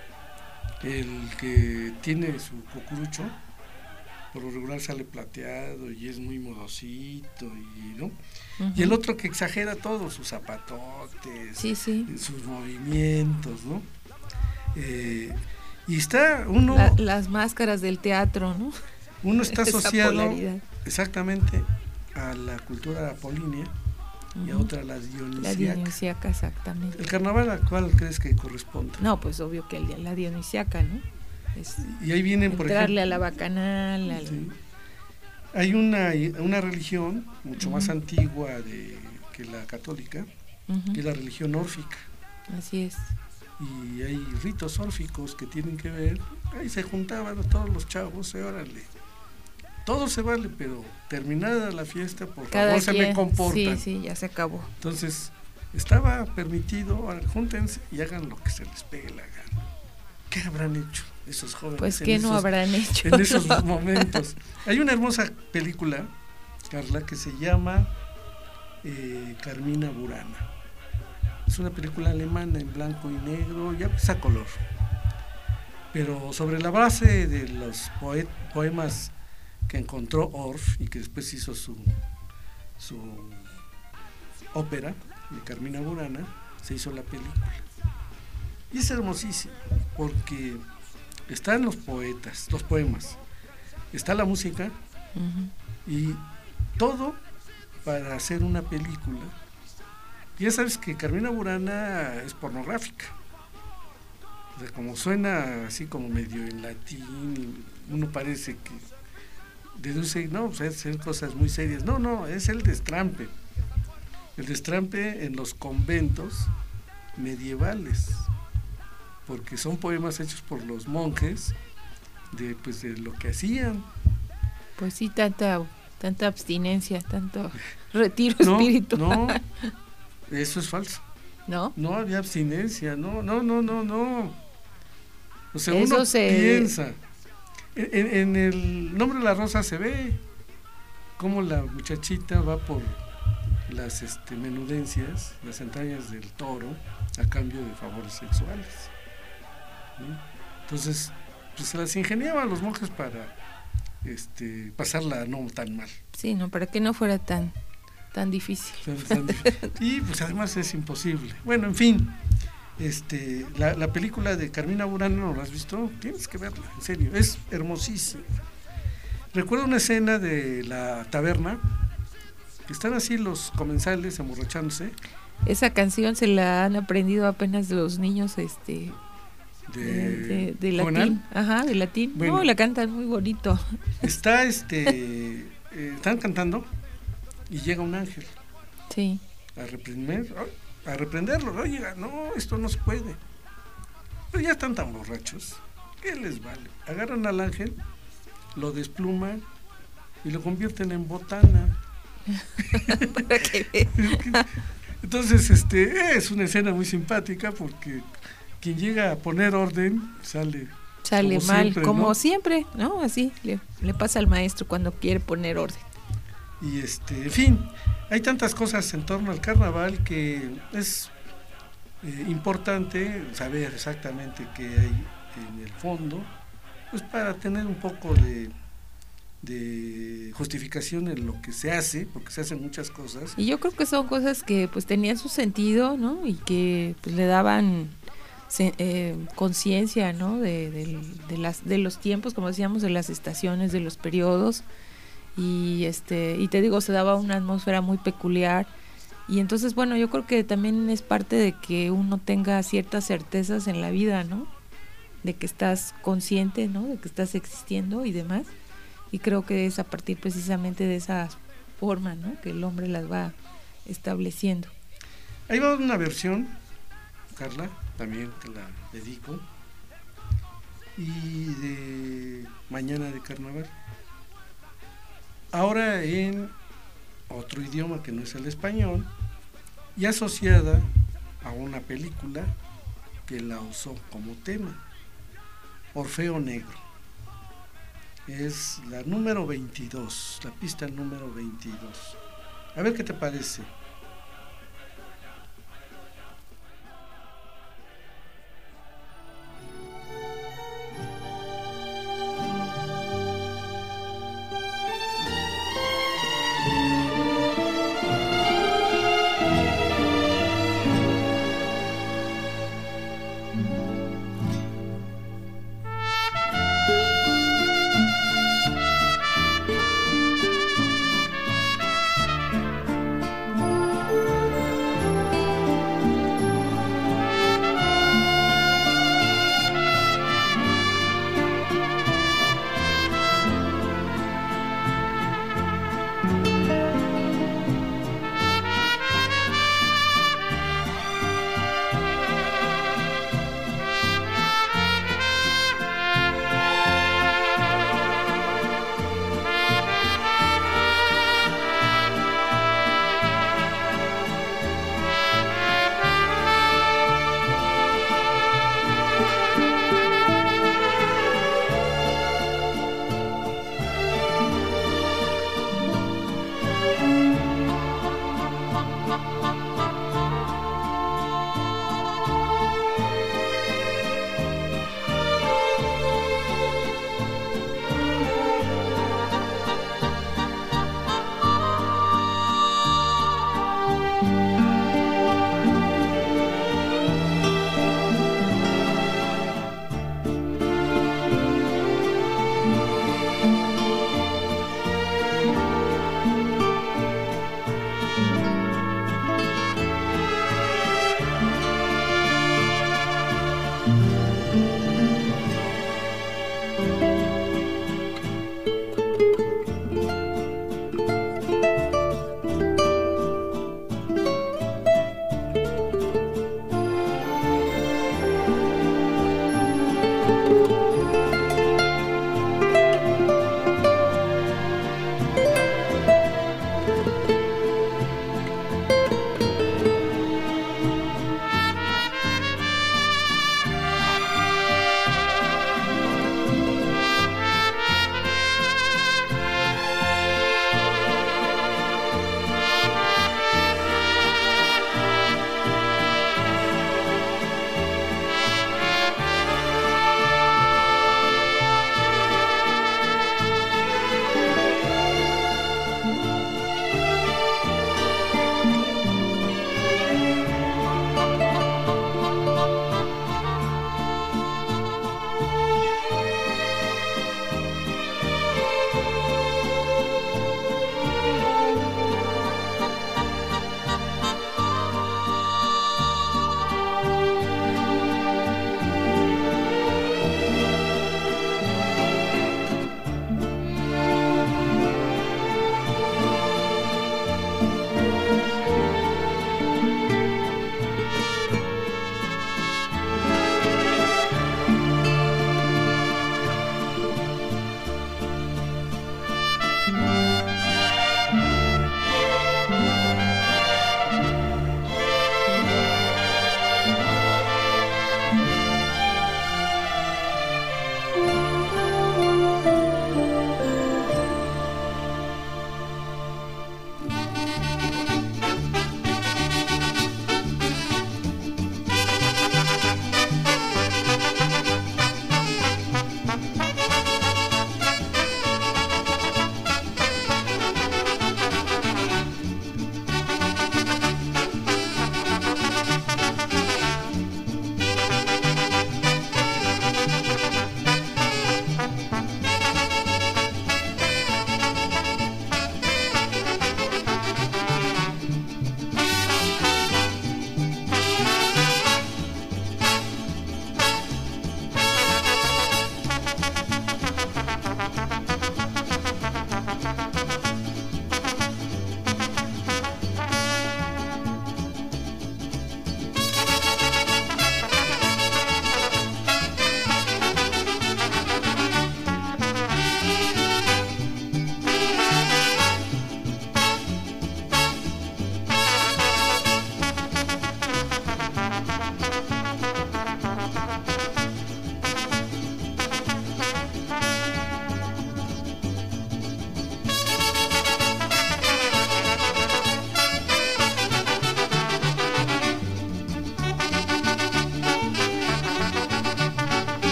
El que tiene su cucurucho, por lo regular sale plateado y es muy modosito, y, ¿no? Uh-huh. Y el otro que exagera todo, sus zapatotes, sí, sí. sus movimientos, ¿no? Eh, y está uno... La, las máscaras del teatro, ¿no? Uno está asociado exactamente a la cultura apolínea, uh-huh. y a otra la dionisíaca. La dionisíaca, exactamente. ¿El carnaval a cuál crees que corresponde? No, pues obvio que el, la dionisíaca, ¿no? Es y ahí vienen, por entrarle ejemplo, a la bacanal. Al... Sí. Hay una, una religión mucho uh-huh. más antigua de, que la católica, uh-huh. que es la religión órfica. Así es. Y hay ritos órficos que tienen que ver, ahí se juntaban todos los chavos, y órale, todo se vale, pero terminada la fiesta, por Cada favor, quien, se me comportan. Sí, sí, ya se acabó. Entonces, estaba permitido, ahora, júntense y hagan lo que se les pegue la gana. ¿Qué habrán hecho esos jóvenes? Pues, ¿qué no habrán hecho? En esos no. momentos. Hay una hermosa película, Carla, que se llama eh, Carmina Burana. Es una película alemana en blanco y negro, ya pues a color. Pero sobre la base de los poet, poemas que encontró Orff y que después hizo su, su ópera de Carmina Burana, se hizo la película. Y es hermosísimo, porque están los poetas, los poemas, está la música, uh-huh. y todo para hacer una película. Ya sabes que Carmina Burana es pornográfica. O sea, como suena así como medio en latín, uno parece que deduce, no, pues son cosas muy serias. No, no, es el destrampe. El destrampe en los conventos medievales, porque son poemas hechos por los monjes de, pues, de lo que hacían. Pues sí, tanta, tanta abstinencia, tanto retiro no, espiritual. No, eso es falso. ¿No? No había abstinencia, no, no, no, no, no. O sea, eso uno se... piensa. En, en el Nombre de la Rosa se ve cómo la muchachita va por las este, menudencias, las entrañas del toro, a cambio de favores sexuales. ¿Sí? Entonces, pues se las ingeniaban los monjes para este, pasarla no tan mal. Sí, no, para que no fuera tan... tan difícil. Tan, tan difícil. Y pues además es imposible. Bueno, en fin, este, la, la película de Carmina Burana, ¿no la has visto? Tienes que verla, en serio, es hermosísima. Recuerdo una escena de la taberna, que están así los comensales emborrachándose. Esa canción se la han aprendido apenas los niños, este, de, de, de, de latín, ajá, de latín. Bueno, no, la cantan muy bonito. Está, este, eh, están cantando. Y llega un ángel, sí, a reprender, a reprenderlo. Oye, no, esto no se puede. Pero ya están tan borrachos, ¿qué les vale? Agarran al ángel, lo despluman y lo convierten en botana. Para que Entonces, este, es una escena muy simpática porque quien llega a poner orden sale sale como mal, siempre, como ¿no? siempre, ¿no? Así le, le pasa al maestro cuando quiere poner orden. Y este, en fin, hay tantas cosas en torno al carnaval que es eh, importante saber exactamente qué hay en el fondo, pues para tener un poco de, de justificación en lo que se hace, porque se hacen muchas cosas. Y yo creo que son cosas que pues tenían su sentido, ¿no? Y que pues le daban eh, conciencia, ¿no? De, de, de, las, de los tiempos, como decíamos, de las estaciones, de los periodos. Y este y te digo, se daba una atmósfera muy peculiar, y entonces bueno, yo creo que también es parte de que uno tenga ciertas certezas en la vida, ¿no? De que estás consciente, ¿no? De que estás existiendo y demás, y creo que es a partir precisamente de esa forma, ¿no? Que el hombre las va estableciendo. Ahí va una versión, Carla, también te la dedico, y de Mañana de Carnaval. Ahora en otro idioma que no es el español y asociada a una película que la usó como tema, Orfeo Negro. Es la número veintidós, la pista número veintidós. A ver qué te parece.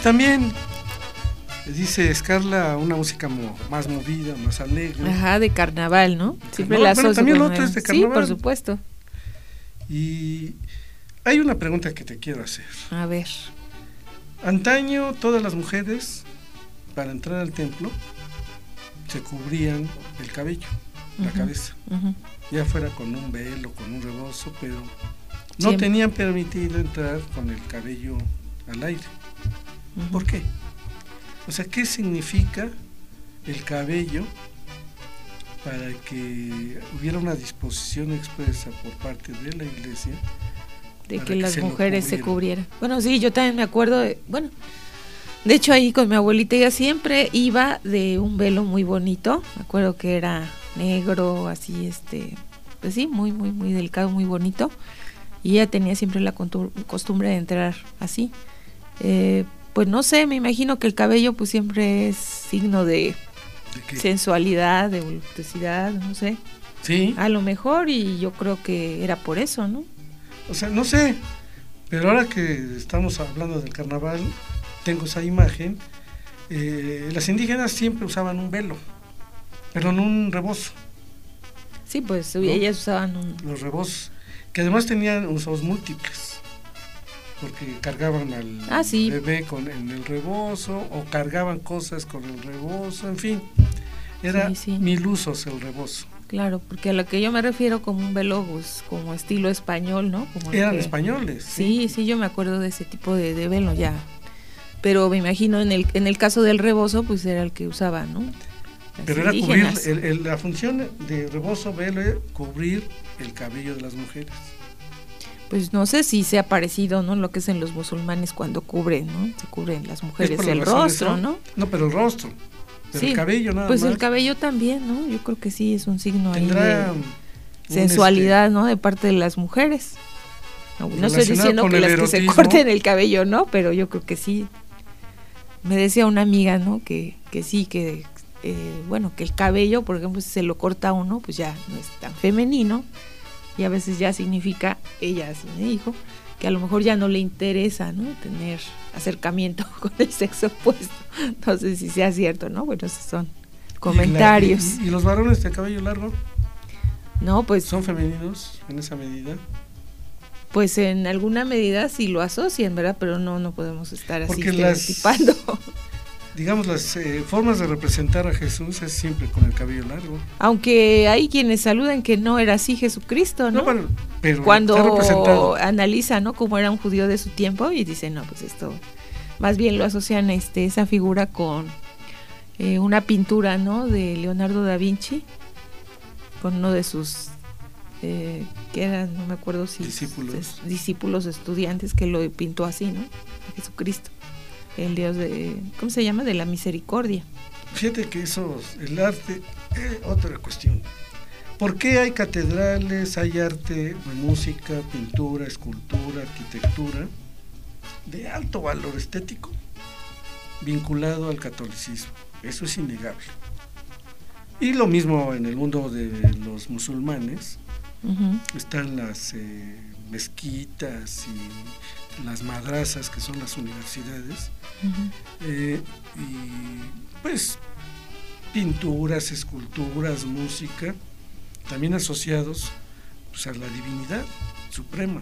también dice Scarla una música mo, más movida, más alegre. Ajá, de carnaval, ¿no? Siempre Carnaval. la Bueno, asocio también con lo otro el- es de carnaval. Sí, por supuesto. Y hay una pregunta que te quiero hacer. A ver. Antaño todas las mujeres para entrar al templo se cubrían el cabello, la Ujú, cabeza, ujú. ya fuera con un velo, con un rebozo, pero no Siempre. tenían permitido entrar con el cabello al aire. Ujú. ¿Por qué? O sea, ¿qué significa el cabello para que hubiera una disposición expresa por parte de la iglesia De para que las se lo mujeres se cubrieran? cubrieran. Bueno, sí, yo también me acuerdo, de, bueno, de hecho ahí con mi abuelita ella siempre iba de un velo muy bonito, me acuerdo que era negro, así, este, pues sí, muy, muy, muy delicado, muy bonito, y ella tenía siempre la contu- costumbre de entrar así. Eh, pues no sé, me imagino que el cabello pues siempre es signo de ¿De qué? sensualidad, de voluptuosidad, no sé, Sí, a lo mejor, y yo creo que era por eso, ¿no? o sea, no sé, pero ahora que estamos hablando del carnaval, tengo esa imagen. Eh, las indígenas siempre usaban un velo, pero no un rebozo, Sí, pues ¿No? ellas usaban un... los rebozos, que además tenían usos múltiples, porque cargaban al Ah, sí. bebé con, en el rebozo, o cargaban cosas con el rebozo, en fin, era Sí, sí. mil usos el rebozo. Claro, porque a lo que yo me refiero como un velo, pues, como estilo español, ¿no? Como el Eran que- españoles. Sí, sí, yo me acuerdo de ese tipo de, de velo ya. Pero me imagino en el en el caso del rebozo, pues era el que usaba, ¿no? Las Pero era cubrir, indígenas. el- el- la función de rebozo, velo, era cubrir el cabello de las mujeres. Pues no sé si sea parecido, ¿no? Lo que hacen los musulmanes cuando cubren, ¿no? Se cubren las Es mujeres por la el razón rostro, esa- ¿no? No, pero el rostro. Pero Sí, el cabello nada Pues más. el cabello también, ¿no? Yo creo que sí es un signo ahí Tendrá de un, sensualidad, ¿no? De parte de las mujeres. No, no estoy Relacionado diciendo con que el las que se erotismo. corten el cabello, ¿no? Pero yo creo que sí. Me decía una amiga, ¿no? Que, que sí, que eh, bueno, que el cabello, por ejemplo, si se lo corta uno, pues ya no es tan femenino. Y a veces ya significa, ella así me dijo, que a lo mejor ya no le interesa, ¿no? Tener acercamiento con el sexo opuesto. No sé si sea cierto, ¿no? Bueno, esos son comentarios. ¿Y, la- y- y los varones de cabello largo No, pues son femeninos en esa medida? Pues en alguna medida sí lo asocian, ¿verdad? Pero no, no podemos estar así Porque las- estereotipando. Digamos, las eh, formas de representar a Jesús es siempre con el cabello largo. Aunque hay quienes saludan que no era así Jesucristo, ¿no? No, pero, pero está Cuando representado. analiza, ¿no? Cómo era un judío de su tiempo y dicen, no, pues esto, más bien lo asocian este esa figura con eh, una pintura, ¿no? De Leonardo da Vinci, con uno de sus, eh, que eran, no me acuerdo si Discípulos. es- discípulos estudiantes, que lo pintó así, ¿no? A Jesucristo, el Dios de, ¿cómo se llama? De la misericordia. Fíjate que eso, el arte, eh, otra cuestión. ¿Por qué hay catedrales, hay arte de música, pintura, escultura, arquitectura de alto valor estético vinculado al catolicismo? Eso es innegable. Y lo mismo en el mundo de los musulmanes, Ujú. están las eh, mezquitas y las madrazas, que son las universidades, Ujú. eh, y pues pinturas, esculturas, música, también asociados pues, a la divinidad suprema.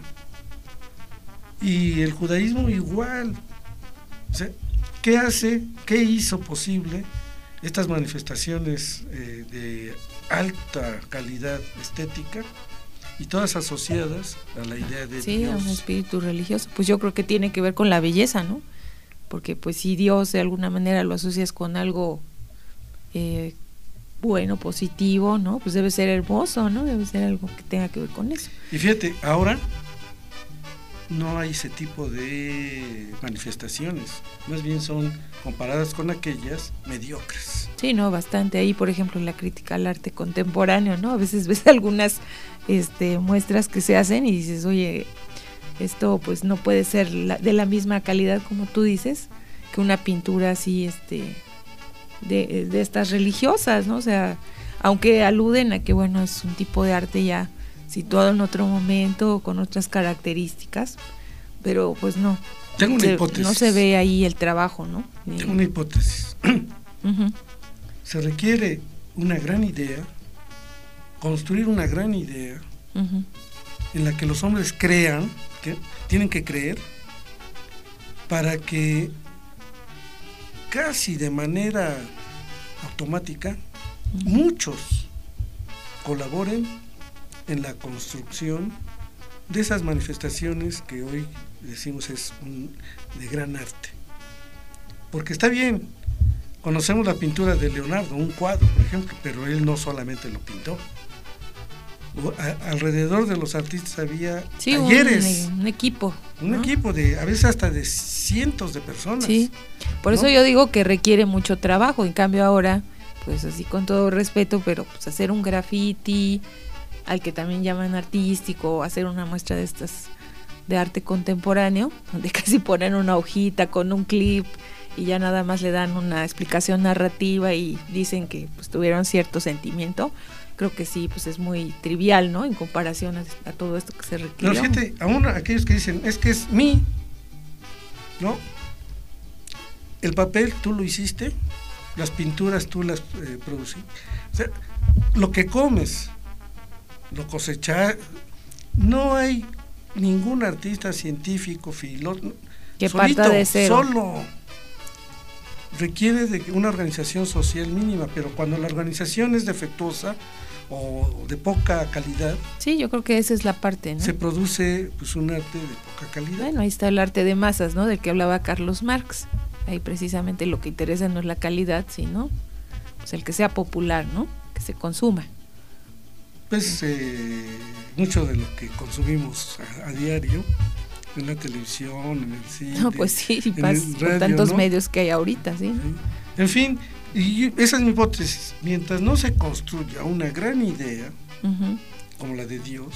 Y el judaísmo igual. O sea, ¿qué hace, qué hizo posible estas manifestaciones eh, de alta calidad estética y todas asociadas a la idea de Sí, a un Dios? espíritu religioso. Pues yo creo que tiene que ver con la belleza, ¿no? Porque pues si Dios de alguna manera lo asocias con algo eh, bueno, positivo, ¿no? Pues debe ser hermoso, ¿no? Debe ser algo que tenga que ver con eso. Y fíjate, ahora no hay ese tipo de manifestaciones, más bien son comparadas con aquellas mediocres. Sí, no, bastante. Ahí, por ejemplo, en la crítica al arte contemporáneo, ¿no? A veces ves algunas este, muestras que se hacen y dices, oye, esto pues no puede ser la, de la misma calidad como tú dices, que una pintura así, este, de, de estas religiosas, ¿no? O sea, aunque aluden a que, bueno, es un tipo de arte ya situado en otro momento, con otras características, pero pues no, Tengo una se, hipótesis. no se ve ahí el trabajo, ¿no? Ni... Tengo una hipótesis. Uh-huh. Se requiere una gran idea, construir una gran idea, uh-huh, en la que los hombres crean, que tienen que creer, para que casi de manera automática, uh-huh, muchos colaboren en la construcción de esas manifestaciones que hoy decimos es un, de gran arte. Porque está bien, conocemos la pintura de Leonardo, un cuadro, por ejemplo, pero él no solamente lo pintó. A, alrededor de los artistas había sí, talleres. Un, un equipo. Un ¿no? equipo de, a veces hasta de cientos de personas. Sí, por ¿no? eso yo digo que requiere mucho trabajo. En cambio ahora, pues así con todo respeto, pero pues hacer un graffiti, al que también llaman artístico, hacer una muestra de estas de arte contemporáneo, donde casi ponen una hojita con un clip y ya nada más le dan una explicación narrativa y dicen que pues tuvieron cierto sentimiento. Creo que sí, pues es muy trivial, ¿no? En comparación a, a todo esto que se requiere. No, fíjate, aún aquellos que dicen, es que es mí, ¿no? El papel tú lo hiciste, las pinturas tú las eh, produciste. O sea, lo que comes, lo cosechas, no hay ningún artista, científico, filósofo que parta de cero. Solo requiere de una organización social mínima, pero cuando la organización es defectuosa o de poca calidad, sí, yo creo que esa es la parte, ¿no? Se produce pues un arte de poca calidad. Bueno, ahí está el arte de masas, ¿no? Del que hablaba Carlos Marx. Ahí precisamente lo que interesa no es la calidad, sino pues el que sea popular, ¿no? Que se consuma. Pues eh, mucho de lo que consumimos a, a diario, en la televisión, en el cine. No, pues sí, en pas, el con radio, tantos ¿no? medios que hay ahorita, ¿sí? Sí. En fin, y esa es mi hipótesis. Mientras no se construya una gran idea, uh-huh, como la de Dios,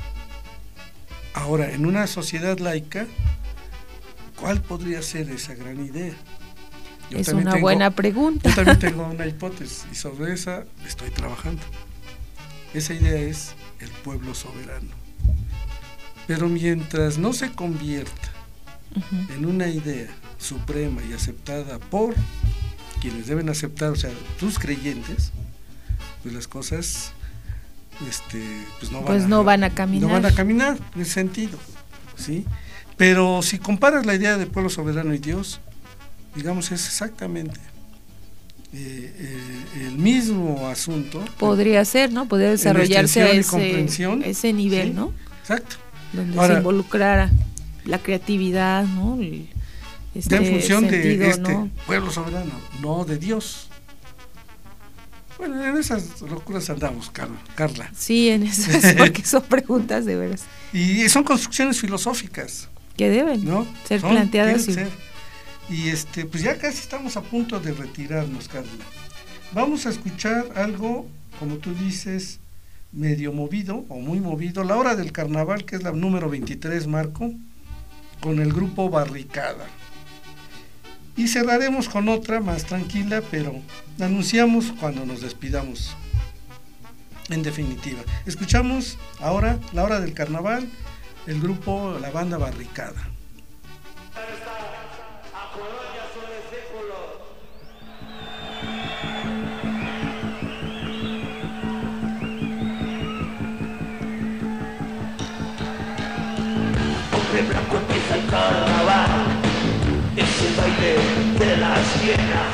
ahora en una sociedad laica, ¿cuál podría ser esa gran idea? Yo es una tengo, buena pregunta. Yo también tengo una hipótesis y sobre esa estoy trabajando. Esa idea es el pueblo soberano. Pero mientras no se convierta uh-huh. en una idea suprema y aceptada por quienes deben aceptar, o sea, tus creyentes, pues las cosas este, pues no, van, pues a, no van a caminar. No van a caminar en ese sentido, ¿sí? Pero si comparas la idea de pueblo soberano y Dios, digamos, es exactamente eh, eh, el mismo asunto. Podría ser, ¿no? Podría desarrollarse a ese, ese nivel, ¿sí? ¿No? Exacto. Donde Ahora, se involucrara la creatividad, ¿no? El, este en función sentido, de este ¿no? pueblo soberano, no de Dios. Bueno, en esas locuras andamos, Carla. Sí, en esas, porque son preguntas de veras. Y son construcciones filosóficas. Que deben, ¿no? Ser son, planteadas. Y... Ser. y este, pues ya casi estamos a punto de retirarnos, Carla. Vamos a escuchar algo, como tú dices, medio movido o muy movido, La Hora del Carnaval, que es la número veintitrés, Marco, con el grupo Barricada. Y cerraremos con otra más tranquila, pero la anunciamos cuando nos despidamos. En definitiva, escuchamos ahora La Hora del Carnaval, el grupo, la banda Barricada. Hombre blanco, empieza el carnaval, es el baile de las hienas.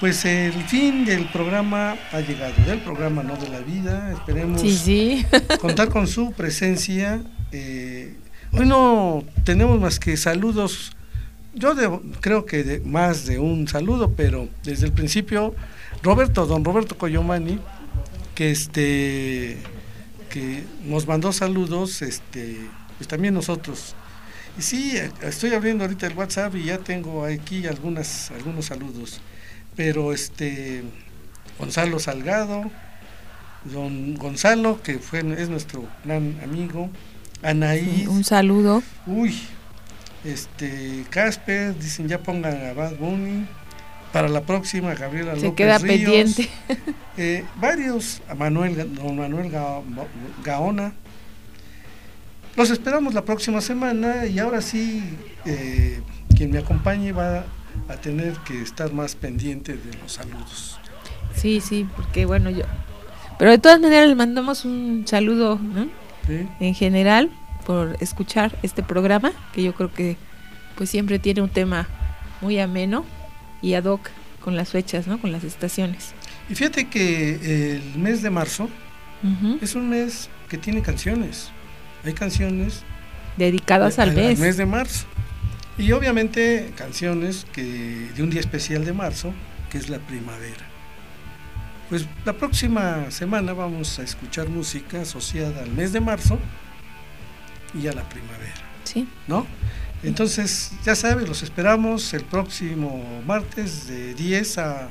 pues el fin del programa ha llegado, del programa No de la Vida. Esperemos sí, sí. contar con su presencia. Eh, hoy no tenemos más que saludos. Yo debo, creo que de, más de un saludo, pero desde el principio, Roberto, don Roberto Coyomani, que este que nos mandó saludos, este, pues también nosotros. Y sí, estoy abriendo ahorita el WhatsApp y ya tengo aquí algunas, algunos saludos. Pero este Gonzalo Salgado, don Gonzalo, que fue, es nuestro gran amigo, Anaí. Un saludo. Uy, este Casper, dicen ya pongan a Bad Bunny. Para la próxima, Gabriela Se López queda Ríos, pendiente. eh, varios, a Manuel, don Manuel Gaona. Los esperamos la próxima semana y ahora sí, eh, quien me acompañe va a tener que estar más pendiente de los saludos. Sí, sí, porque bueno, yo... Pero de todas maneras le mandamos un saludo, ¿no? ¿Sí? En general, por escuchar este programa, que yo creo que pues siempre tiene un tema muy ameno y ad hoc con las fechas, ¿no? Con las estaciones. Y fíjate que el mes de marzo uh-huh. es un mes que tiene canciones. Hay canciones dedicadas de, al, mes. al mes de marzo. Y obviamente canciones que de un día especial de marzo, que es la primavera. Pues la próxima semana vamos a escuchar música asociada al mes de marzo y a la primavera. Sí. ¿No? Entonces, ya sabes, los esperamos el próximo martes de diez a, a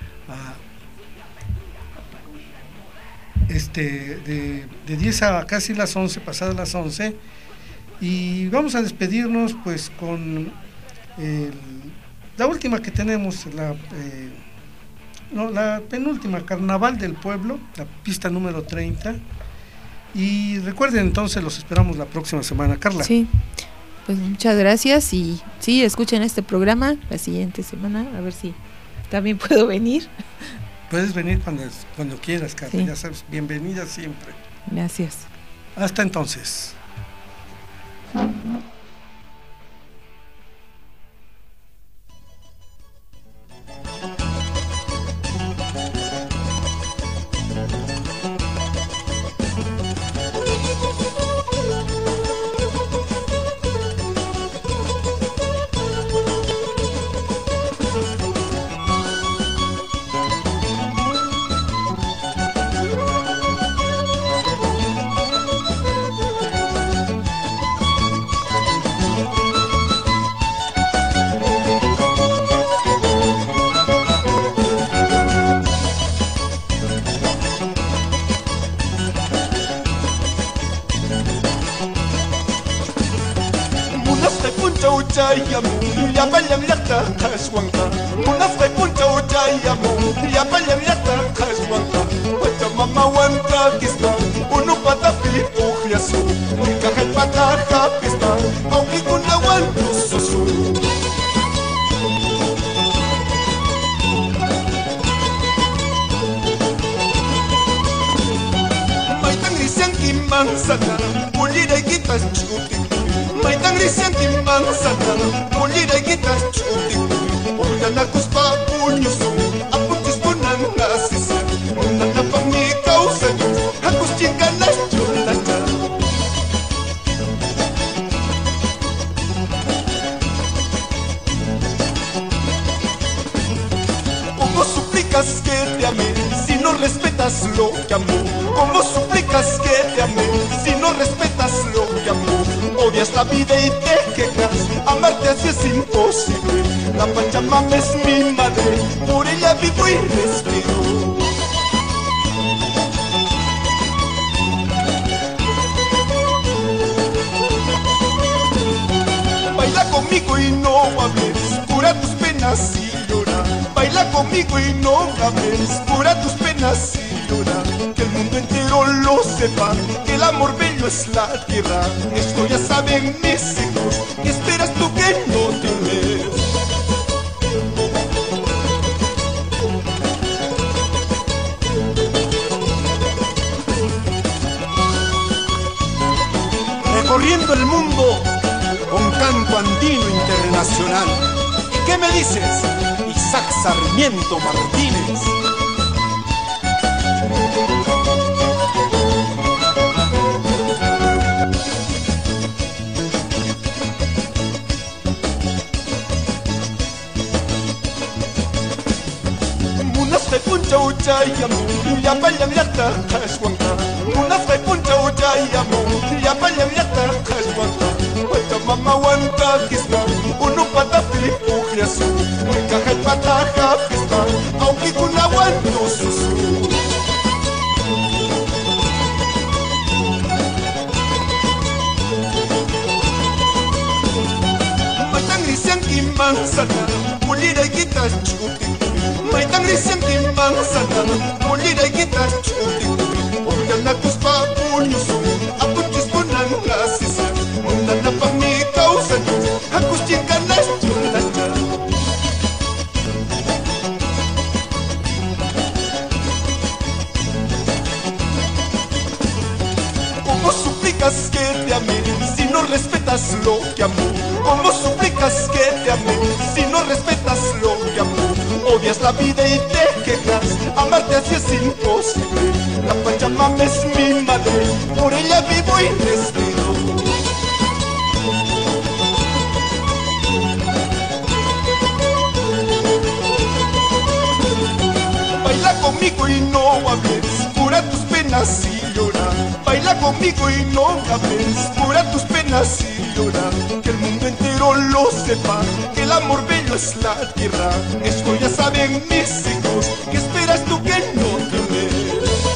este de, de diez a casi las once, pasadas las once, y vamos a despedirnos pues con el, la última que tenemos, la eh, no, la penúltima, Carnaval del Pueblo, la pista número treinta, y recuerden entonces, los esperamos la próxima semana. Carla. Sí. Pues muchas gracias y sí, escuchen este programa la siguiente semana, a ver si también puedo venir. Puedes venir cuando, cuando quieras, Carla, sí. Ya sabes, bienvenida siempre. Gracias. Hasta entonces. Recorriendo el mundo con canto andino internacional. ¿Y qué me dices? Isaac Sarmiento Martínez. Munafre puncha uchayamu, ya payam yata kaswanta. Munafre puncha uchayamu, ya payam yata kaswanta. Wata mama wanta kisna, unu pata filipujiasu. Wika hay pataja fisna, aunque kuna wanto susu. Matang risiang kimansana, mulira kita chuti. Maitang risiang kimansana, mulira kita chuti. Orang nak kuspa punyusu, aku cispo nang rasisa. Una na pamikausan, aku cinta nas chunasta. ¿Cómo suplicas que te ame si no respetas lo que amo? ¿Cómo suplicas que te ame si no respetas lo que amo? Odias la vida y te quejas, amarte así es imposible. La Pachamama es mi madre, por ella vivo y respiro. Baila conmigo y no hables, cura tus penas y llora. Baila conmigo y no hables, cura tus penas y llora. Que el mundo entero lo sepa, que el amor bello es la tierra. Esto ya saben mis hijos, ¿qué esperas tú que no te ves?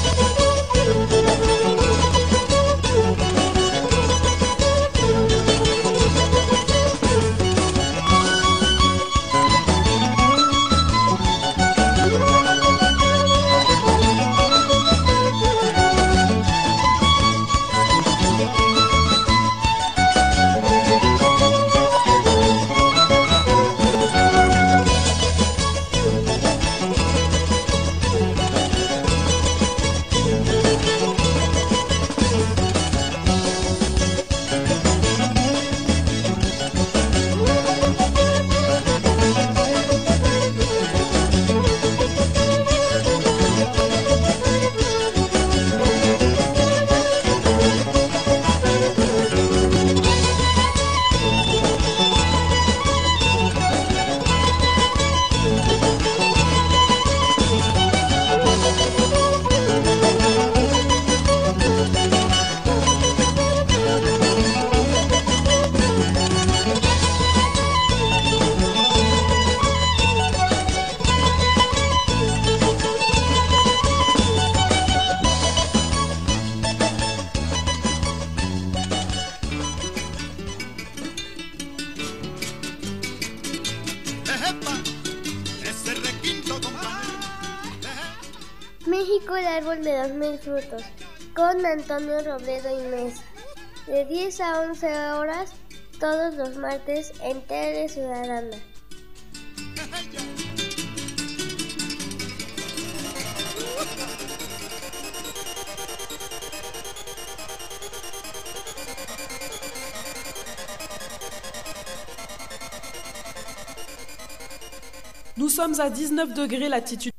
México, el árbol de los mil frutos, con Antonio Robledo y Mesa, de diez a once horas, todos los martes en Tele Ciudadana. Nous sommes à dix-neuf degrés latitude